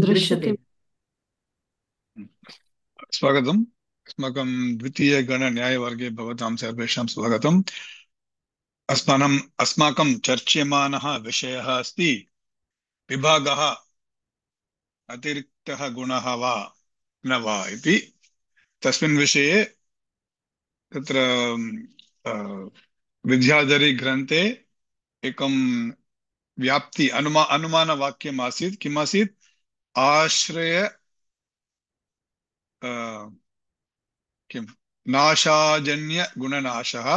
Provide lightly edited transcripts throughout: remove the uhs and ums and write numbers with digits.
दृश्यते। दृश्यते। स्वागतम्। अस्माकं द्वितीयगणन्यायवर्गे भवतां सर्वेषां स्वागतम्। अस्माकं चर्च्यमानः विषयः अस्ति विभागः अतिरिक्तः गुणः वा न वा इति। तस्मिन् विषये तत्र अ, विद्याधरी एकं अनुमानवाक्यम् आसीत्। किम् आसीत्? आश्रय अ, किं नाशाजन्य गुणनाशः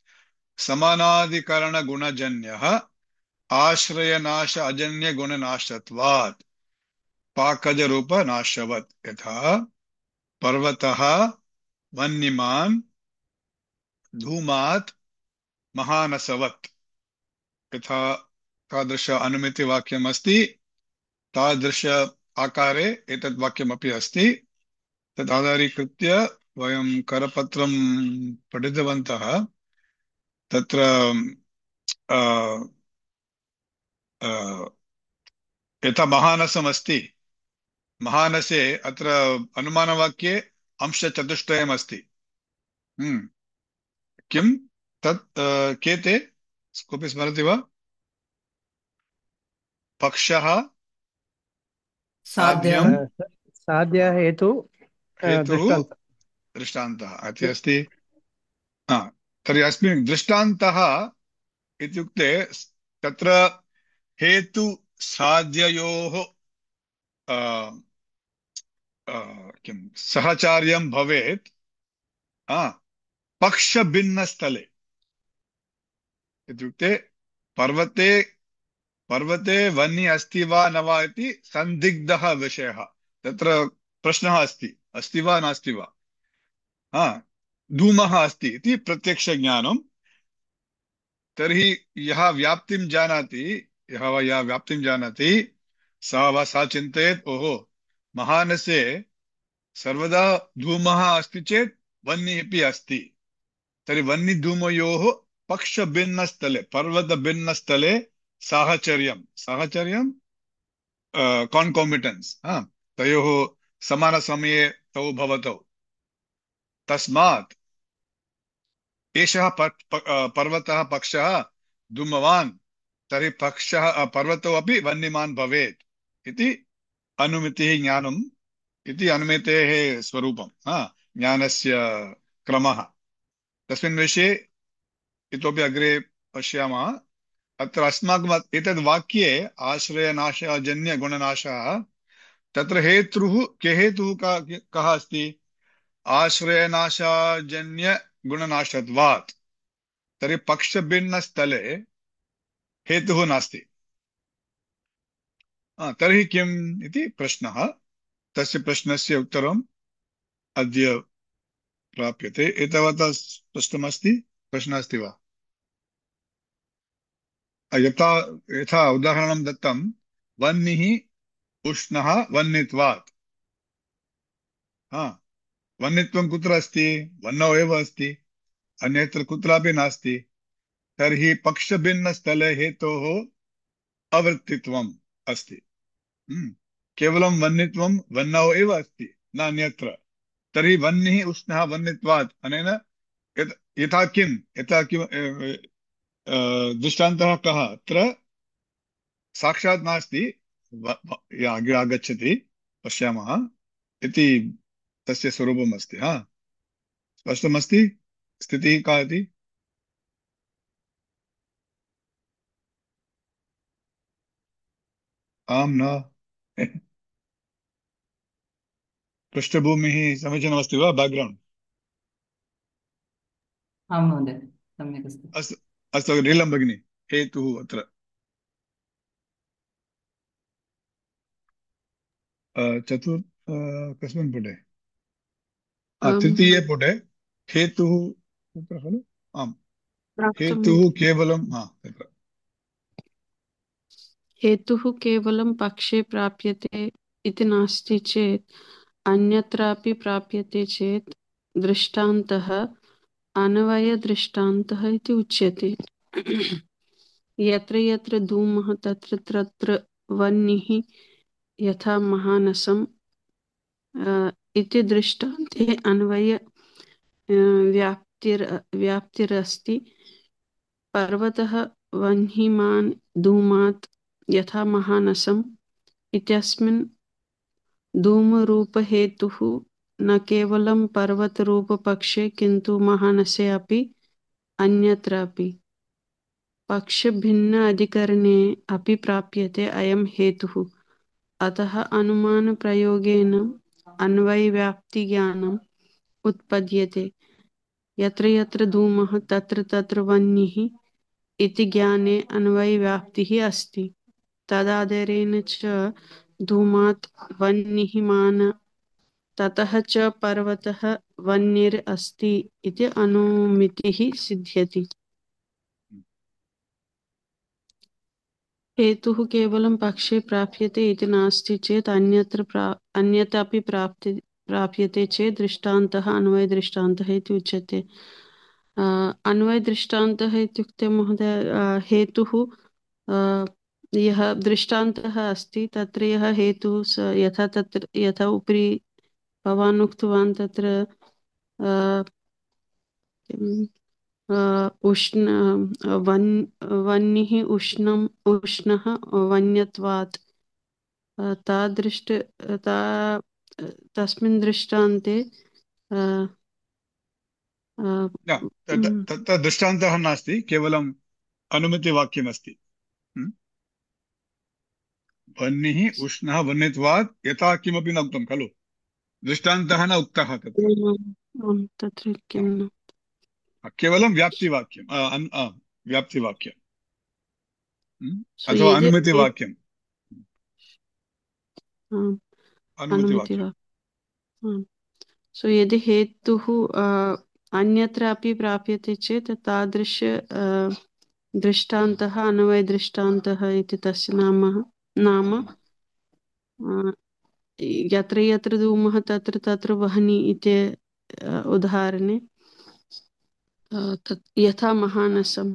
समानाधिकरणगुणजन्यः आश्रयनाश अजन्य गुणनाशत्वात् पाकजरूपनाशवत्। यथा पर्वतः वह्निमान् धूमात् महानसवत्। यथा तादृश अनुमितिवाक्यम् अस्ति, तादृश आकारे एतद् वाक्यमपि अस्ति। तत् आधारीकृत्य वयं करपत्रं पठितवन्तः। तत्र अ, अ, यथा महानसमस्ति, महानसे अत्र अनुमानवाक्ये अंशचतुष्टयमस्ति। हम्म किं तत् के ते? कोऽपि स्मरति वा? पक्षः, साध्यः। साध्यं, साध्य हेतु हेतुः, दृष्टान्त। दृष्टान्तः इति अस्ति। हा, तर्हि अस्मिन् दृष्टान्तः इत्युक्ते तत्र हेतु साध्ययोः अ, किं सहचार्यं भवेत् आ, पक्षभिन्नस्थले। इत्युक्ते पर्वते पर्वते वह्नि अस्ति वा न वा इति सन्दिग्धः विषयः। तत्र प्रश्नः अस्ति, अस्ति वा नास्ति वा। हा, धूमः अस्ति इति प्रत्यक्षज्ञानं। तर्हि यः व्याप्तिं जानाति, यः वा या व्याप्तिं जानाति, सः वा सा चिन्तयेत्, ओहो, महानसे सर्वदा धूमः अस्ति चेत् वह्निः अपि अस्ति। तर्हि वह्निधूमयोः पक्षभिन्नस्थले, पर्वतभिन्नस्थले साहचर्यं साहचर्यं कान्कामिटेन्स्, तयोः समानसमये तौ भवतौ। तस्मात् एषः पर्वतः पक्षः धूमवान्, तर्हि पक्षः पर्वतो अपि वह्निमान् भवेत् इति अनुमितिः ज्ञानम् इति अनुमितेः स्वरूपं, ज्ञानस्य क्रमः। तस्मिन् विषये इतोपि अग्रे पश्यामः। अत्र अस्माकम् एतद् वाक्ये आश्रयनाशजन्य गुणनाशः, तत्र हेतुः के हेतुः कः अस्ति? आश्रयनाशाजन्य गुणनाशत्वात्। तर्हि पक्षभिन्नस्थले हेतुः नास्ति। तर्हि किम् इति प्रश्नः। तस्य प्रश्नस्य उत्तरम् अद्य प्राप्यते। एतावता स्पष्टमस्ति? प्रश्नः अस्ति वा? यथा यथा उदाहरणं दत्तं, वह्निः उष्णः वह्नित्वात्। हा, वह्नित्वं कुत्र अस्ति? वह्नौ एव अस्ति, अन्यत्र कुत्रापि नास्ति। तर्हि पक्षभिन्नस्थले हेतोः अवृत्तित्वम् अस्ति। केवलं वह्नित्वं वह्नौ एव अस्ति, न अन्यत्र। तर्हि वह्निः उष्णः वह्नित्वात् अनेन यथा किं दृष्टान्तः कः? अत्र साक्षात् नास्ति, अग्रे आगच्छति, पश्यामः इति तस्य स्वरूपम् अस्ति। स्पष्टमस्ति स्थितिः का इति? आम् न? पृष्ठभूमिः समीचीनमस्ति वा? बैक्ग्रौण्ड् आं महोदय, सम्यक् अस्ति। अस्तु। अस्तु नीलं भगिनी, हेतुः अत्र कस्मिन् पुटे? तृतीये पुटे हेतुः तत्र खलु? आम्, प्राप्तुम् हेतुः केवलं तत्र हेतुः केवलं पक्षे प्राप्यते इति नास्ति चेत् अन्यत्रापि प्राप्यते चेत् दृष्टान्तः अन्वयदृष्टान्तः इति उच्यते। यत्र यत्र धूमः तत्र तत्र वह्निः यथा महानसम् इति दृष्टान्ते अन्वय व्याप्तिरस्ति। पर्वतः वह्निमान् धूमात् यथा महानसम् इत्यस्मिन् धूमरूपहेतुः न केवलं पर्वतरूपपक्षे किन्तु महानसे अपि अन्यत्रापि पक्षभिन्न अधिकरणे अपि प्राप्यते अयं हेतुः। अतः अनुमानप्रयोगेन अन्वयव्याप्तिज्ञानम् उत्पद्यते। यत्र यत्र धूमः तत्र तत्र वह्निः इति ज्ञाने अन्वयव्याप्तिः अस्ति। तदाधारेण च धूमात् वह्निः मान ततः च पर्वतः वह्निर् अस्ति इति अनुमितिः सिद्ध्यति। हेतुः केवलं पक्षे प्राप्यते इति नास्ति चेत् अन्यत्रापि प्राप्यते चेत् दृष्टान्तः अन्वयदृष्टान्तः इति उच्यते। अन्वयदृष्टान्तः इत्युक्ते महोदय हेतुः यः दृष्टान्तः अस्ति तत्र यः हेतुः यथा उपरि भवान् उक्तवान् तत्र उष्ण वह्निः उष्णः वन्यत्वात् तस्मिन् दृष्टान्ते तत्र दृष्टान्तः नास्ति, केवलम् अनुमतिवाक्यमस्ति। वह्निः उष्णः वन्यत्वात् यथा किमपि न उक्तं खलु, दृष्टान्तः न उक्तः तत्र। तत्र किं न केवलं व्याप्तिवाक्यम् अथवा अनुमतिवाक्यम्। अनुमतिवाक्यम्। सो यदि हेतुः अन्यत्रापि प्राप्यते चेत् तादृश दृष्टान्तः अन्वयदृष्टान्तः इति तस्य नाम यत्र यत्र धूमः तत्र तत्र वह्नि इति उदाहरणे यथा महानसम्।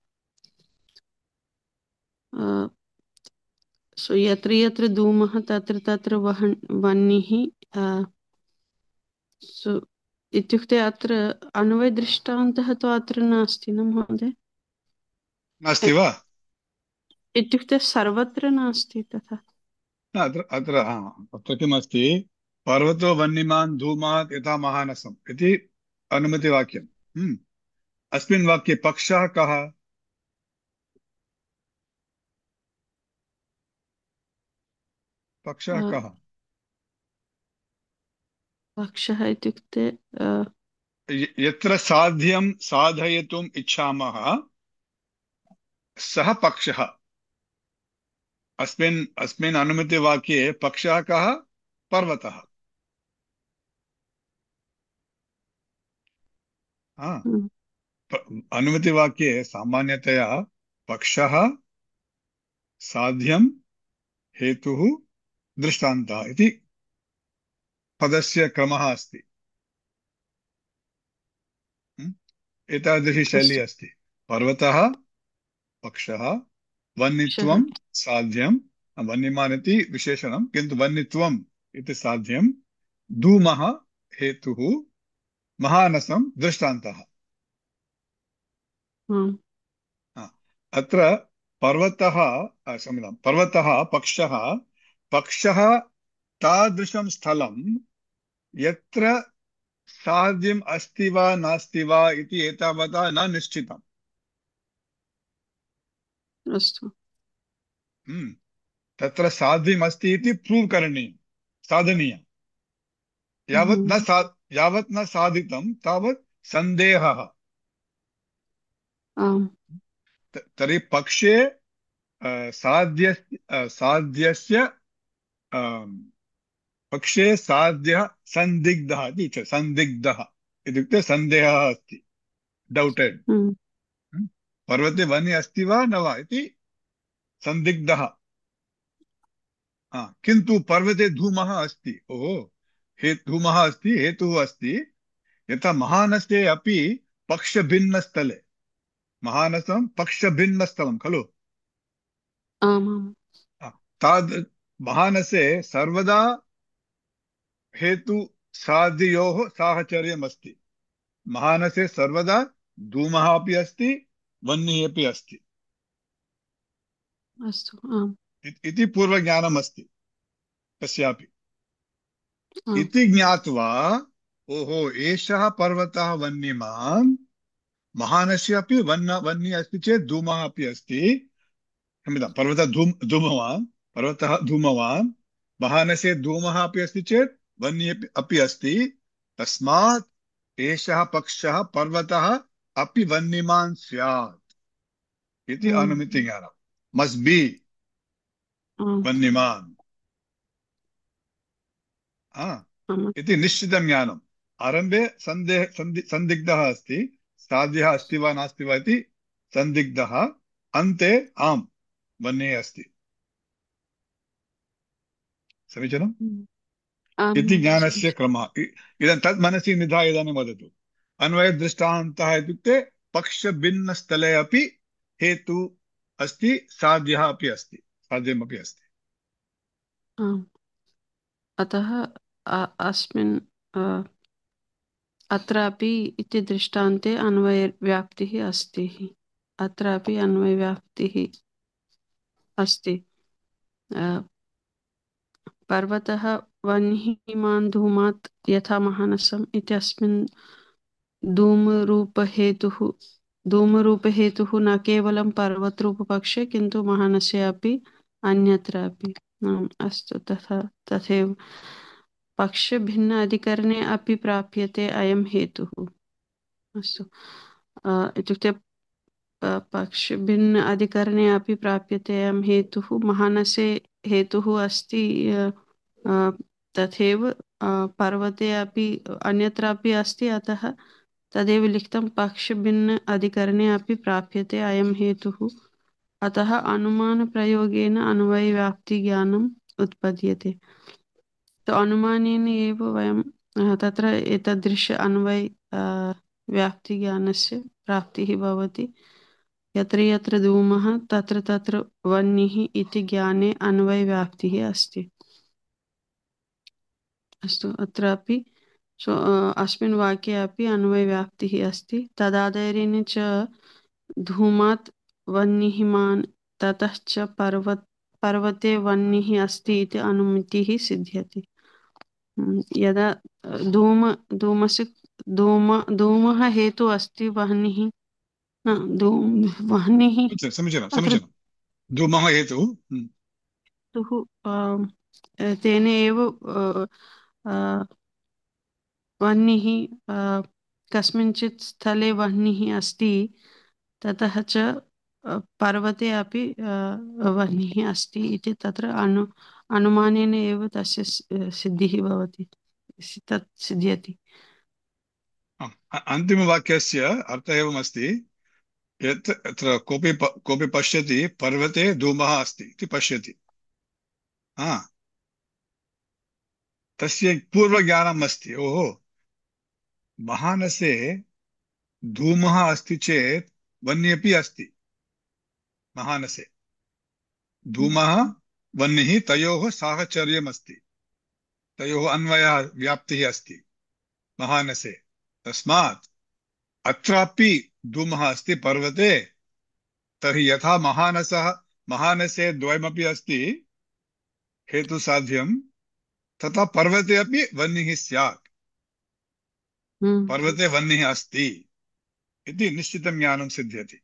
सो यत्र यत्र धूमः तत्र तत्र वह्निः। सो इत्युक्ते अत्र अन्वयदृष्टान्तः तु अत्र नास्ति न महोदय? नास्ति वा? इत्युक्ते सर्वत्र नास्ति तथा। अत्र किमस्ति, पर्वतो वह्निमान् धूमात् यथा महानसम् इति अनुमतिवाक्यम्। अस्मिन् वाक्ये पक्षः कः? पक्षः कः? पक्षः इत्युक्ते यत्र साध्यं साधयितुम् इच्छामः सः पक्षः। अस्मिन् अनुमतिवाक्ये पक्षः कः? पर्वतः। अनुमतिवाक्ये सामान्यतया पक्षः, साध्यं, हेतुः, दृष्टान्तः इति पदस्य क्रमः अस्ति। एतादृशी शैली अस्ति। पर्वतः पक्षः, वह्नित्वं साध्यं, वह्निमान् इति विशेषणं किन्तु वह्नित्वम् इति साध्यं, धूमः हेतुः, महानसं दृष्टान्तः। अत्र पर्वतः पक्षः तादृशं स्थलं यत्र साध्यम् अस्ति वा नास्ति वा इति एतावता न निश्चितम्। अस्तु। तत्र साध्यम् अस्ति इति प्रूव् करणीयं, साधनीयं। यावत् न साधितं तावत् सन्देहः। तर्हि पक्षे साध्यस्य पक्षे साध्यः सन्दिग्धः इति उच्यते। सन्दिग्धः इत्युक्ते सन्देहः अस्ति, डौटेड्। पर्वते वह्निः अस्ति वा न वा इति सन्दिग्धः। किन्तु पर्वते धूमः अस्ति। धूमः अस्ति, हेतुः अस्ति। यथा महानसे अपि पक्षभिन्नस्थले, महानसं पक्षभिन्नस्थलं खलु, महानसे सर्वदा हेतु साध्ययोः साहचर्यम् अस्ति। महानसे सर्वदा धूमः अपि अस्ति, वह्निः अपि अस्ति अस्तु आम् इति पूर्वज्ञानम् अस्ति कस्यापि। आम् इति ज्ञात्वा ओहो एषः पर्वतः वह्निमान्, महानस्य अपि वह्निः अस्ति चेत् धूमः अपि अस्ति। क्षम्यतां, पर्वतः धूमवान्, महानसे धूमः अपि अस्ति चेत् वह्निः अपि अस्ति। तस्मात् एषः पक्षः पर्वतः अपि वह्निमान् स्यात् इति आम् अनुमितिज्ञानम्। मस्ट बी आम् वह्निमान् आम् इति निश्चितं ज्ञानम्। आरम्भे सन्दिग्धः अस्ति, साध्यः अस्ति वा नास्ति वा इति सन्दिग्धः, अन्ते आम् वह्निः अस्ति। समीचीनम् आम् इति महोदय ज्ञानस्य समीचीनम् क्रमः। इदं तत् मनसि निधाय इदानीं वदतु। अन्वयदृष्टान्तः इत्युक्ते पक्षभिन्नस्थले अपि हेतु अस्ति, साध्यः अपि अस्ति, साध्यमपि अस्ति। आम् अतः अस्मिन् अत्रापि इति दृष्टान्ते अन्वयव्याप्तिः अस्ति। अत्रापि अन्वयव्याप्तिः अस्ति। पर्वतः वह्निमान् धूमात् यथा महानसम् इत्यस्मिन् धूमरूपहेतुः न केवलं पर्वतरूपपक्षे किन्तु महानसे अपि अन्यत्रापि। अस्तु तथैव पक्षभिन्न अधिकरणे अपि प्राप्यते अयं हेतुः। अस्तु इत्युक्ते पक्षभिन्न अधिकरणे अपि प्राप्यते अयं हेतुः। महानसे हेतुः अस्ति तथैव पर्वते अपि अन्यत्रापि अस्ति, अतः तदेव लिखितं पक्षभिन्न अधिकरणे अपि प्राप्यते अयं हेतुः। अतः अनुमानप्रयोगेन अन्वयव्याप्तिज्ञानम् उत्पद्यते। तो अनुमानेन एव वयं तत्र एतादृश अन्वय व्याप्तिज्ञानस्य प्राप्तिः भवति। यत्र यत्र धूमः तत्र तत्र वह्निः इति ज्ञाने अन्वयव्याप्तिः अस्ति। अस्तु अत्रापि अस्मिन् वाक्ये अपि अन्वयव्याप्तिः अस्ति। तदाधारेण च धूमात् वह्निमान् ततः च पर्वते वह्निः अस्ति इति अनुमितिः सिद्ध्यति। यदा धूमः हेतु अस्ति, वह्निः वह्निः समीचीनं अत्र समीचीनं। धूमः हेतुः। तेन एव वह्निः कस्मिंश्चित् स्थले वह्निः अस्ति, ततः च पर्वते अपि वह्निः अस्ति इति तत्र अनुमानेन एव तस्य सिद्धिः भवति, तत् सिद्ध्यति। अन्तिमवाक्यस्य अर्थः एवमस्ति यत् अत्र कोऽपि पश्यति पर्वते धूमः अस्ति इति पश्यति, तस्य पूर्वज्ञानम् अस्ति, ओहो महानसे धूमः अस्ति चेत् वह्निः अपि अस्ति। महानसे धूमः वह्निः तयोः साहचर्यम् अस्ति, तयोः अन्वयः व्याप्तिः अस्ति महानसे। तस्मात् अत्रापि धूमः अस्ति पर्वते, तर्हि यथा महानसे द्वयमपि अस्ति हेतुसाध्यं, तथा पर्वते अपि वह्निः स्यात्, पर्वते वह्निः अस्ति इति निश्चितं ज्ञानं सिद्ध्यति।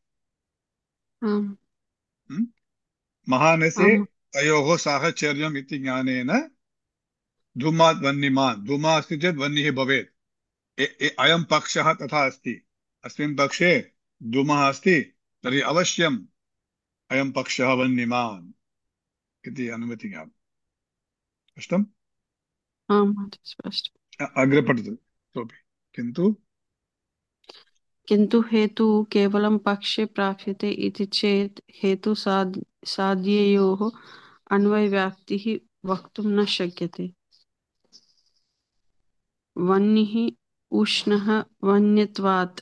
महानसे तयोः साहचर्यम् इति ज्ञानेन धूमात् वह्निमान्, धूमः अस्ति चेत् वह्निः भवेत्। अयं पक्षः तथा अस्ति, अस्मिन् पक्षे धूमः अस्ति, तर्हि अवश्यम् अयं पक्षः वह्निमान् इति अनुमतिज्ञानम्। स्पष्टम्? अग्रे पठतु सोऽपि। किन्तु हेतु केवलं पक्षे प्राप्यते इति चेत् हेतु साध्ययोः अन्वयव्याप्तिः वक्तुं न शक्यते। वह्निः उष्णः वह्नित्वात्,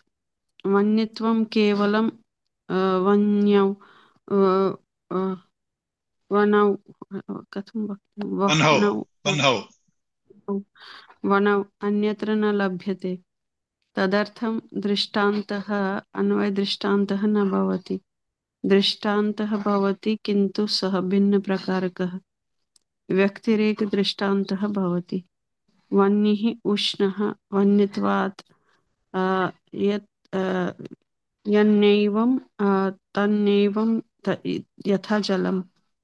वह्नित्वं केवलं वह्न्यौ वनौ कथं वह्नौ वह्नौ वह्नौ वनौ अन्यत्र न लभ्यते तदर्थं दृष्टान्तः अन्वयदृष्टान्तः न भवति दृष्टान्तः भवति किन्तु सः भिन्नप्रकारकः व्यक्तिरेकदृष्टान्तः भवति वह्निः उष्णः वह्नित्वात् यत् यन्नैवं तन्नैवं यथा जलम्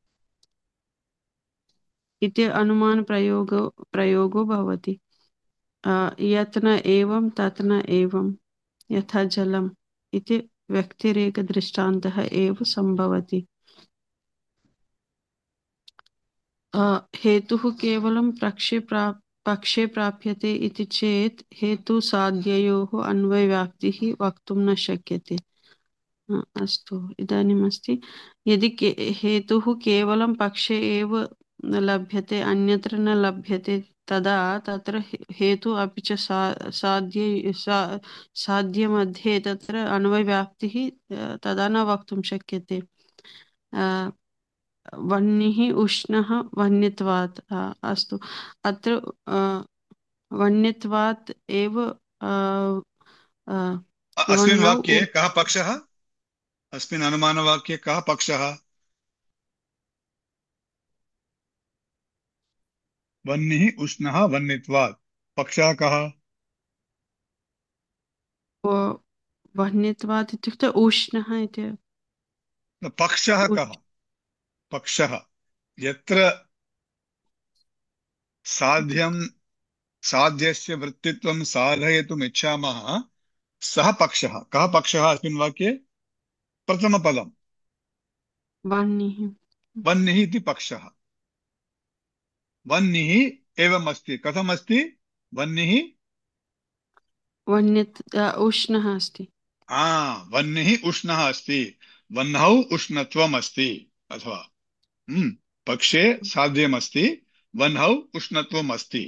इति अनुमानप्रयोगो भवति यत् न एवं तत् न एवं यथा जलम् इति व्यक्तिरेकदृष्टान्तः एव सम्भवति हेतुः केवलं पक्षे प्राप्यते इति चेत् हेतुसाध्ययोः अन्वयव्याप्तिः वक्तुं न शक्यते अस्तु इदानीम् अस्ति यदि हेतुः केवलं पक्षे एव लभ्यते अन्यत्र न लभ्यते तदा तत्र हेतु अपि च साध्यमध्ये तत्र अन्वयव्याप्तिः तदा न वक्तुं शक्यते वह्निः उष्णः वह्नित्वात् अस्तु अत्र वह्नित्वात् एव अस्मिन् वह्नौ वाक्ये कः पक्षः अस्मिन् अनुमानवाक्ये कः पक्षः वह्निः उष्णः वह्नित्वात् पक्षः कः वह्नित्वात् इत्युक्ते उष्णः इति पक्षः कः पक्षः यत्र साध्यस्य वृत्तित्वं साधयितुम् इच्छामः सः पक्षः कः पक्षः अस्मिन् वाक्ये प्रथमपदम् वह्निः वह्निः इति पक्षः वह्निः एवम् अस्ति कथमस्ति वह्निः उष्णः अस्ति वह्निः उष्णः अस्ति वह्नौ उष्णत्वम् अस्ति अथवा पक्षे साध्यमस्ति वह्नौ उष्णत्वम् अस्ति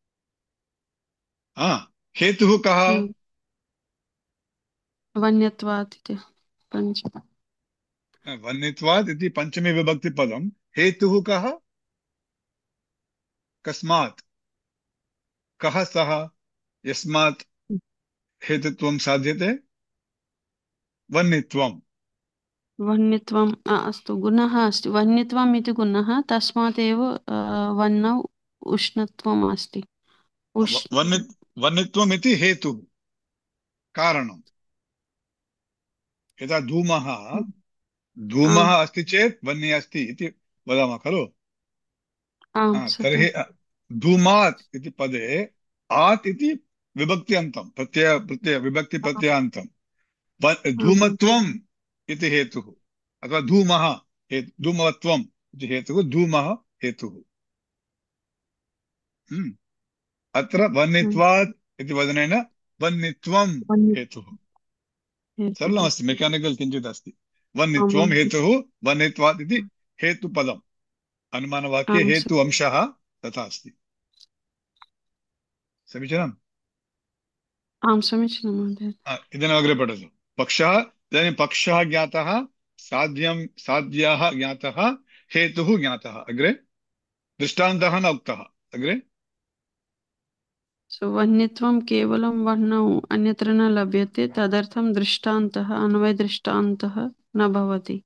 हेतुः कः वन्यत्वात् इति पञ्च वह्नित्वात् इति पञ्चमी विभक्तिपदम् हेतुः कः कस्मात् कः सः यस्मात् हेतुत्वं साध्यते वह्नित्वम् वह्नित्वम् अस्तु गुणः अस्ति वह्नित्वम् इति गुणः तस्मात् एव वह्नौ उष्णत्वम् अस्ति वह्नित्वम् इति हेतुः कारणम् यदा धूमः अस्ति चेत् वह्निः अस्ति इति वदामः खलु तर्हि धूमात् इति पदे आत् इति विभक्त्यन्तं प्रत्यय विभक्तिप्रत्ययान्तं धूमत्वम् इति हेतुः अथवा धूमवत्वम् इति हेतुः धूमः हेतुः अत्र वह्नित्वात् इति वदनेन वह्नित्वं हेतुः सरलमस्ति मेकानिकल् किञ्चित् अस्ति वह्नित्वं हेतुः वह्नित्वात् इति हेतुपदम् अनुमानवाक्ये हेतु अंशः तथा अस्ति समीचीनम् आं समीचीनं महोदय इदानीम् अग्रे पठतु पक्षः इदानीं पक्षः ज्ञातः साध्यः ज्ञातः हेतुः ज्ञातः अग्रे दृष्टान्तः न उक्तः अग्रे वह्नित्वं केवलं वह्नौ अन्यत्र न लभ्यते तदर्थं दृष्टान्तः अन्वयदृष्टान्तः न भवति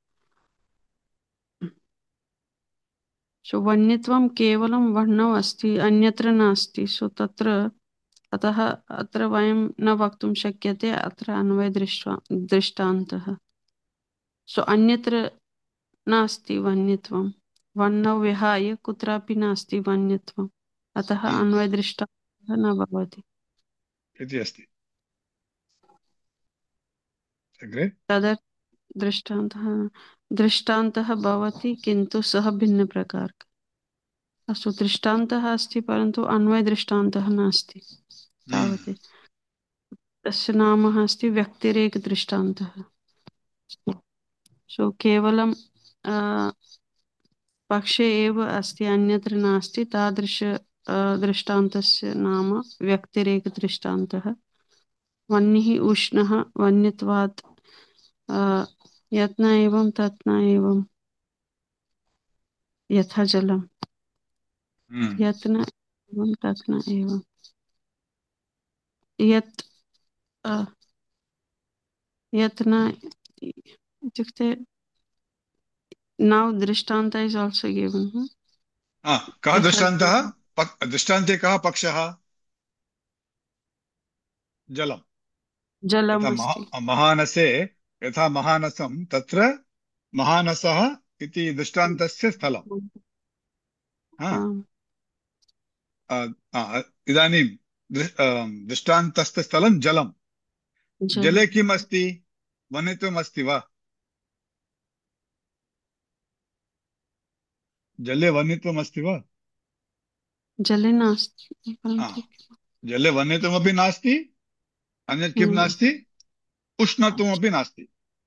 वह्नित्वं केवलं वह्नौ अस्ति अन्यत्र नास्ति तत्र अतः अत्र वयं न वक्तुं शक्यते अत्र अन्वयदृष्टान्तः अन्यत्र नास्ति वह्नित्वं वह्नौ विहाय कुत्रापि नास्ति वह्नित्वम् अतः अन्वयदृष्टान्तः न भवति इति अस्ति अग्रे तदर्थं दृष्टान्तः भवति किन्तु सः भिन्नप्रकारकः अस्तु दृष्टान्तः अस्ति परन्तु अन्वयदृष्टान्तः नास्ति तावत् तस्य नाम अस्ति व्यक्तिरेकदृष्टान्तः केवलं पक्षे एव अस्ति अन्यत्र नास्ति तादृश दृष्टान्तस्य नाम व्यक्तिरेकदृष्टान्तः वह्निः उष्णः वह्नित्वात् यत् न एवं तत् न एवं यथा जलम, हम्म। यत् न एवं तत् न एवं, यत् यत् न इत्युक्ते now दृष्टान्त is also given, कः यथा दृष्टान्तः? दृष्टान्ते कः पक्षः? जलम्। जलम् यथा अस्ति। महानसे, यथा महानसं तत्र महानसः इति दृष्टान्तस्य स्थलम्। आम्, इदानीं दृष्टान्तस्थस्थलं जलम्। जलम् जले किम् अस्ति? वह्नित्वम् अस्ति वा? जले वह्नित्वम् अस्ति वा? जले नास्ति, हा, परन्तु जले वह्नित्वमपि नास्ति, अन्यत् किं नास्ति? उष्णत्वमपि नास्ति।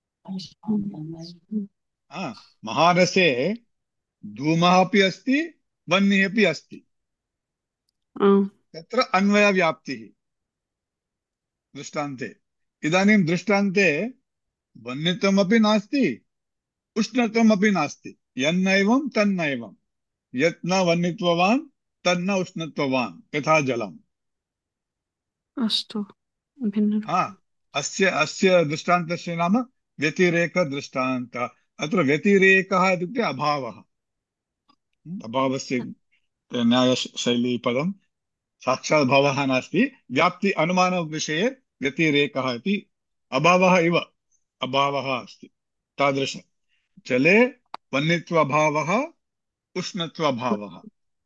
महारसे धूमः अपि अस्ति, वह्निः अपि अस्ति। आम्, तत्र अन्वयव्याप्तिः दृष्टान्ते। इदानीं दृष्टान्ते वह्नित्वमपि नास्ति, उष्णत्वमपि नास्ति। यन्नैवं तन्नैवं, यत् न वह्नित्ववान् तन्न उष्णत्ववान्, यथा जलम्। अस्तु, भिन्न। हा, अस्य अस्य दृष्टान्तस्य नाम व्यतिरेकदृष्टान्तः। अत्र व्यतिरेकः इत्युक्ते अभावः। अभावस्य न्यायशैलीपदं साक्षात् भावः नास्ति, व्याप्ति अनुमानविषये व्यतिरेकः इति अभावः इव अभावः अस्ति। तादृश जले वह्नित्वाभावः, उष्णत्वाभावः।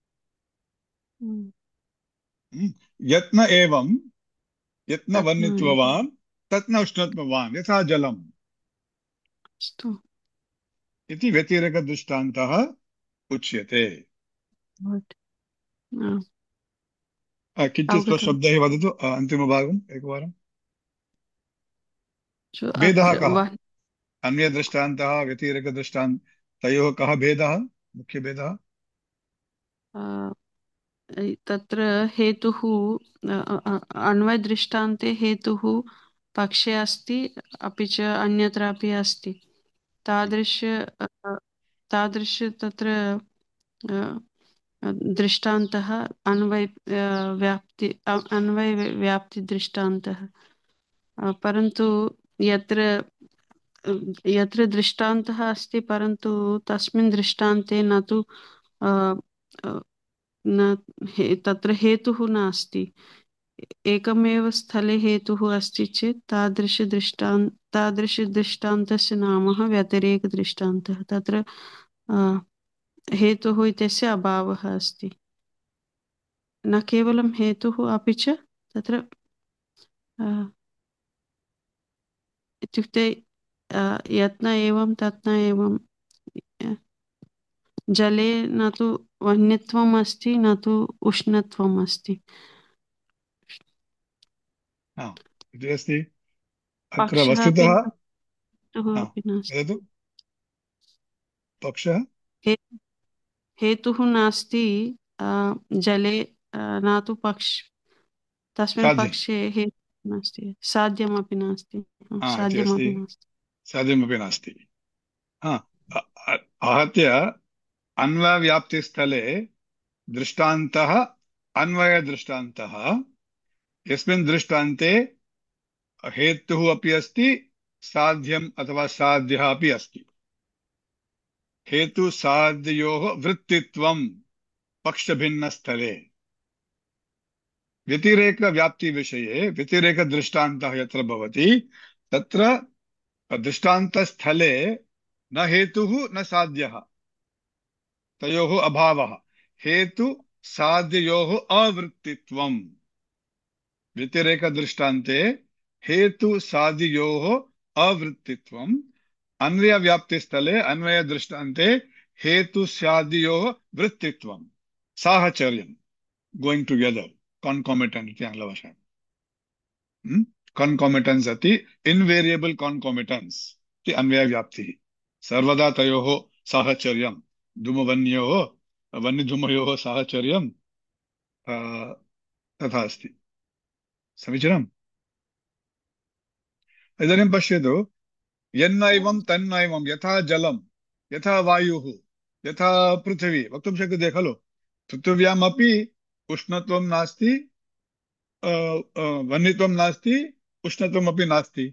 यत् न एवं, यत् न तत् न एवम्। वह्नित्ववान् तत् न उष्णत्ववान्, यथा जलम् अस्तु, इति व्यतिरेकदृष्टान्तः उच्यते। गुड्। आम्, किञ्चित् अवगतम्। स्वशब्दैः वदतु अन्तिमभागम् एकवारं। भेदः अत्र कः? अन्यदृष्टान्तः, व्यतिरेकदृष्टान्त, तयोः कः भेदः? मुख्यभेदः? तत्र हेतुः अन्वयदृष्टान्ते हेतुः पक्षे अस्ति, अपि च अन्यत्रापि अस्ति। तादृश तत्र दृष्टान्तः अन्वयव्याप्ति दृष्टान्तः। परन्तु यत्र यत्र दृष्टान्तः अस्ति, परन्तु तस्मिन् दृष्टान्ते न तु तत्र हेतुः नास्ति। एकमेव स्थले हेतुः अस्ति चेत् तादृशदृष्टान्तस्य नाम व्यतिरेकदृष्टान्तः। तत्र हेतुः इत्यस्य अभावः अस्ति। न केवलं हेतुः, अपि च तत्र इत्युक्ते यत् न एवं तत् न एवं, जले न तु वह्नित्वम् अस्ति, न तु उष्णत्वम् अस्ति। इति अस्ति अत्र पक्षः अपि वस्तुतः। हेतुः अपि नास्ति। वदतु। पक्षः हेतुः नास्ति जले, न तु तस्मिन् साध्यं, पक्षे हेतुः नास्ति, साध्यमपि नास्ति। इति अस्ति, साध्यमपि नास्ति। साध्यमपि नास्ति। आहत्य अन्वयव्याप्तिस्थले दृष्टान्तः अन्वयदृष्टान्तः, यस्मिन् दृष्टान्ते हेतुः अपि अस्ति, साध्यम् अथवा साध्यः अपि अस्ति। हेतु साध्ययोः वृत्तित्वं पक्षभिन्नस्थले। व्यतिरेकव्याप्तिविषये व्यतिरेकदृष्टान्तः यत्र भवति तत्र दृष्टान्तस्थले न हेतुः न साध्यः, तयोः अभावः। हेतु साध्ययोः अवृत्तित्वम्। व्यतिरेकदृष्टान्ते हेतु साध्ययोः अवृत्तित्वम्, अन्वयव्याप्तिस्थले अन्वयदृष्टान्ते हेतु साध्ययोः वृत्तित्वम्, साहचर्यम्, गोइंग टुगेदर, कॉन्कॉमिटेंट इति आङ्ग्लभाषायां। कॉन्कॉमिटेंस अति इनवेरिएबल कॉन्कॉमिटेंस इति अन्वयव्याप्तिः। सर्वदा तयोः साहचर्यम्, धूमवन्योः वह्निधूमयोः साहचर्यम् तथा अस्ति। समीचीनम्। इदानीं पश्यतु, यन्नैवं तन्नैवं, यथा जलं, यथा वायुः, यथा पृथिवी वक्तुं शक्यते खलु। पृथिव्यामपि उष्णत्वं नास्ति, वह्नित्वं नास्ति, उष्णत्वमपि नास्ति।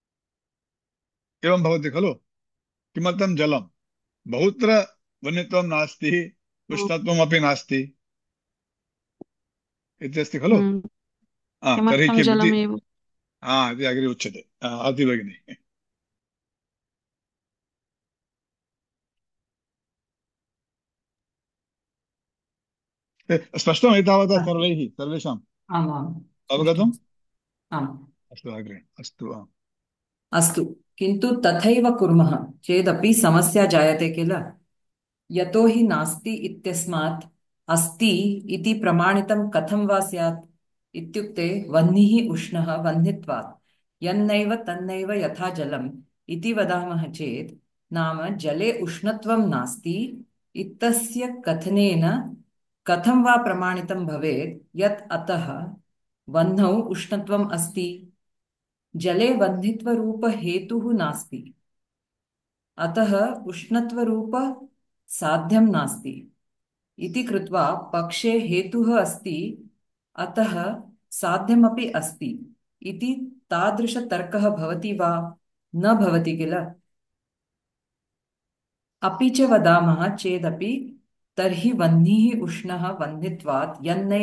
एवं भवति खलु। किमर्थं जलं बहुत्र वह्नित्वं नास्ति, उष्णत्वमपि नास्ति इत्यस्ति खलु। हम्म, तर्हि किमर्थं किम् इति जलमेव? इति अग्रे उच्यते। आदि भगिनी। स्पष्टम् एतावता अस्तु। सर्वैः सर्वेषाम् आम् आम् अवगतम्? स्पष्टम्। आम् अस्तु अग्रे अस्तु। अस्तु, किन्तु तथैव कुर्मः चेदपि समस्या जायते किल। यतो हि नास्ति इत्यस्मात् अस्ति इति प्रमाणितं कथं वा स्यात्। इत्युक्ते वह्निः उष्णः वह्नित्वात् यन्नैव तन्नैव यथा जलम् इति वदामः चेत्, नाम जले उष्णत्वं नास्ति इत्यस्य कथनेन कथं वा प्रमाणितं भवेत् यत् अतः वह्नौ उष्णत्वम् अस्ति। जले वह्नित्वरूप हेतुः नास्ति, अतः उष्णत्वरूप साध्यं नास्ति इति कृत्वा पक्षे हेतुः अस्ति, अतः साध्यमपि अस्ति इति तादृशतर्कः भवति वा न भवति किल। अपि च वदामः चेदपि तर्हि वह्निः उष्णः वह्नित्वात्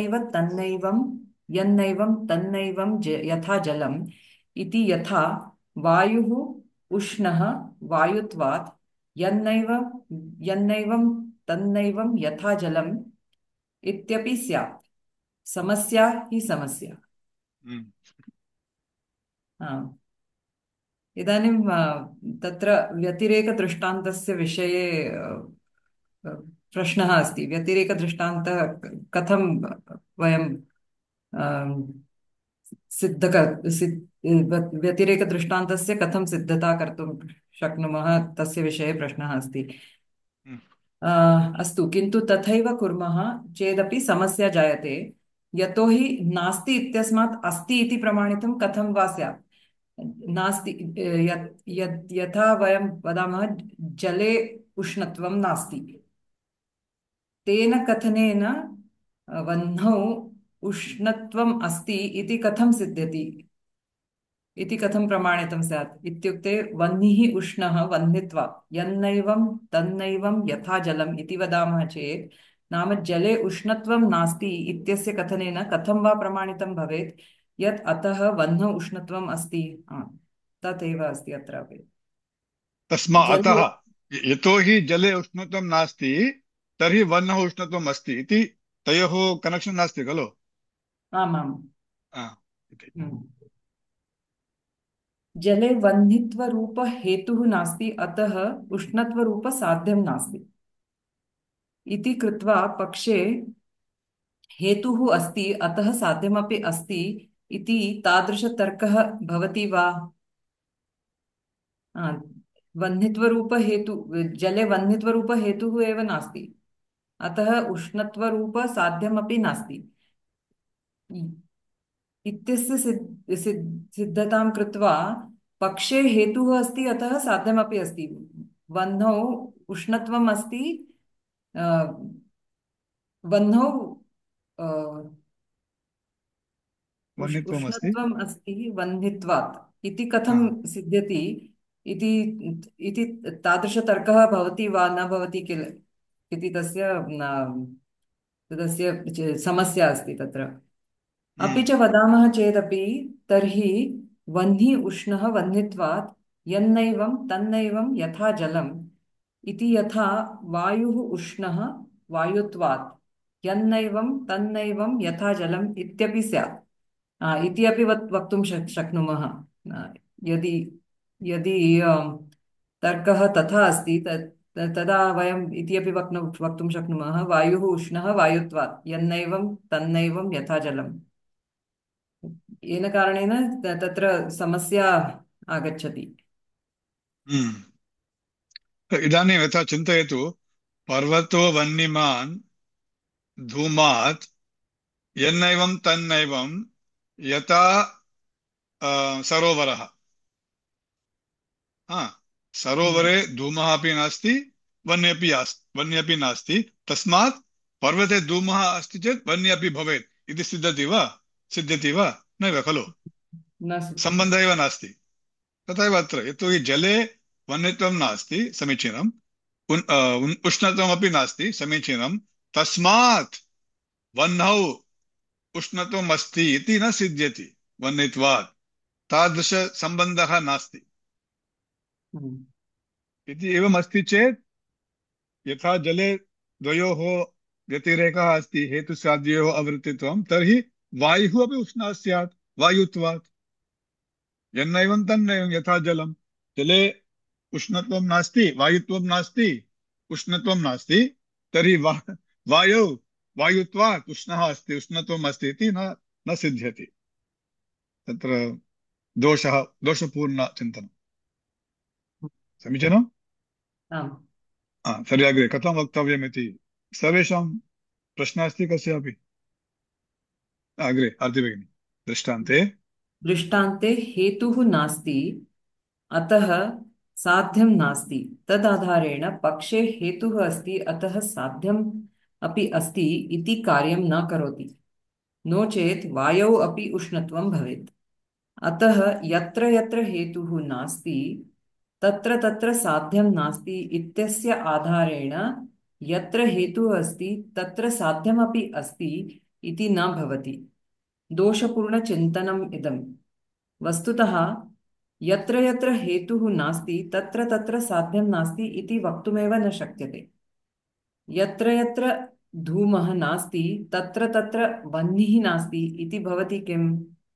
यन्नैवं तन्नैवं यथा जलम् इति, यथा वायुः उष्णः वायुत्वात् यन्नैव यन्नैवं तन्नैवं यथा जलम् इत्यपि स्यात्। समस्या ही समस्या। हम्म। आम्। इदानीं तत्र व्यतिरेकदृष्टान्तस्य विषये अ, प्रश्नः अस्ति। व्यतिरेकदृष्टान्तः कथं वयं अम, व्यतिरेकदृष्टान्तस्य कथं सिद्धता कर्तुं शक्नुमः तस्य विषये प्रश्नः अस्ति। हम्म। अस्तु, किन्तु तथैव कुर्मः चेदपि समस्या जायते। यतोहि नास्ति इत्यस्मात् अस्ति इति प्रमाणितं कथं वा स्यात्। नास्ति यथा वयं वदामः जले उष्णत्वं नास्ति, तेन कथनेन वह्नौ उष्णत्वम् अस्ति इति कथं सिद्ध्यति, इति कथं प्रमाणितं स्यात्। इत्युक्ते वह्निः उष्णः वह्नित्वात् यन्नैवं तन्नैवं यथा जलम् इति वदामः चेत्, नाम जले उष्णत्वं नास्ति इत्यस्य कथनेन कथं वा प्रमाणितं भवेत् यत् अतः वह्नौ उष्णत्वम् अस्ति। तथैव अस्ति अत्रापि। अतः जले यतोहि जले उष्णत्वं नास्ति तर्हि वर्णः उष्णत्वम् अस्ति इति तयोः कनेक्षन् नास्ति खलु। आमाम्। आ, इति। जले वह्नित्वरूप हेतुः नास्ति, अतः उष्णत्वरूप साध्यं नास्ति इति कृत्वा पक्षे हेतुः अस्ति, अतः साध्यमपि अस्ति इति तादृशतर्कः भवति वा। आ, वह्नित्वरूप हेतु जले वह्नित्वरूप हेतुः एव नास्ति, अतः उष्णत्वरूप साध्यमपि नास्ति इत्यस्य सिद्धतां कृत्वा पक्षे हेतुः अस्ति, अतः साध्यमपि अस्ति। वह्नौ उष्णत्वम् अस्ति, अ, वह्नौ अ, वह्नित्वम् अस्ति। उष्णत्वम् अस्ति वह्नित्वात् इति कथं आ, सिद्ध्यति इति इति तादृशतर्कः भवति वा न भवति किल इति तस्य समस्या अस्ति तत्र। अपि हम्म। च वदामः चेदपि तर्हि वह्निः उष्णः वह्नित्वात् यन्नैवं तन्नैवं यथा जलम् इति, यथा वायुः उष्णः वायुत्वात् यन्नैवं तन्नैवं यथा जलम् इत्यपि स्यात्। इति अपि वक्तुं शक्नुमः। यदि यदि तर्कः तथा अस्ति तदा वयम् इति अपि वक्तुं शक्नुमः, वायुः उष्णः वायुत्वात् यन्नैवं तन्नैवं यथा जलम्। येन कारणेन तत्र समस्या आगच्छति। इदानीं यथा चिन्तयतु, पर्वतो वह्निमान् धूमात् यन्नैवं तन्नैवं यथा सरोवरः। सरोवरे धूमः अपि नास्ति, वह्नि अपि नास्ति तस्मात् पर्वते धूमः अस्ति चेत् वह्नि अपि भवेत् इति सिद्ध्यति वा नैव खलु न सिद्ध्यति। सम्बन्धः एव नास्ति तथैव अत्र यतोहि जले वह्नित्वं नास्ति समीचीनम् उष्णत्वमपि नास्ति समीचीनं तस्मात् वह्नौ उष्णत्वम् अस्ति इति न सिद्ध्यति वह्नित्वात् तादृशसम्बन्धः नास्ति इति एवम् अस्ति चेत् यथा जले द्वयोः व्यतिरेकः अस्ति हेतुसाध्ययोः अवृत्तित्वं तर्हि वायुः अपि उष्णः स्यात् वायुत्वात् यन्नैवं तन्नैवं यथा जलं जले उष्णत्वं नास्ति वायुत्वं नास्ति उष्णत्वं नास्ति तर्हि वायौ वायुत्वात् उष्णः अस्ति उष्णत्वम् अस्ति इति न सिद्ध्यति तत्र दोषपूर्णचिन्तनं समीचीनम् आम् तर्हि अग्रे कथं वक्तव्यमिति सर्वेषां प्रश्नः अस्ति कस्यापि अग्रे आरती भगिनी दृष्टान्ते दृष्टान्ते हेतुः नास्ति अतः साध्यं नास्ति तदाधारेण पक्षे हेतुः अस्ति अतः साध्यम् अपि अस्ति इति कार्यं न करोति नो चेत् वायौ अपि उष्णत्वं भवेत् अतः यत्र यत्र हेतुः नास्ति तत्र तत्र साध्यं नास्ति इत्यस्य आधारेण यत्र हेतुः अस्ति तत्र साध्यमपि अस्ति इति न भवति दोषपूर्णचिन्तनम् इदम् वस्तुतः यत्र यत्र हेतुः नास्ति तत्र तत्र साध्यं नास्ति इति वक्तुमेव न शक्यते यत्र यत्र धूमः नास्ति तत्र तत्र वह्निः नास्ति इति भवति किम्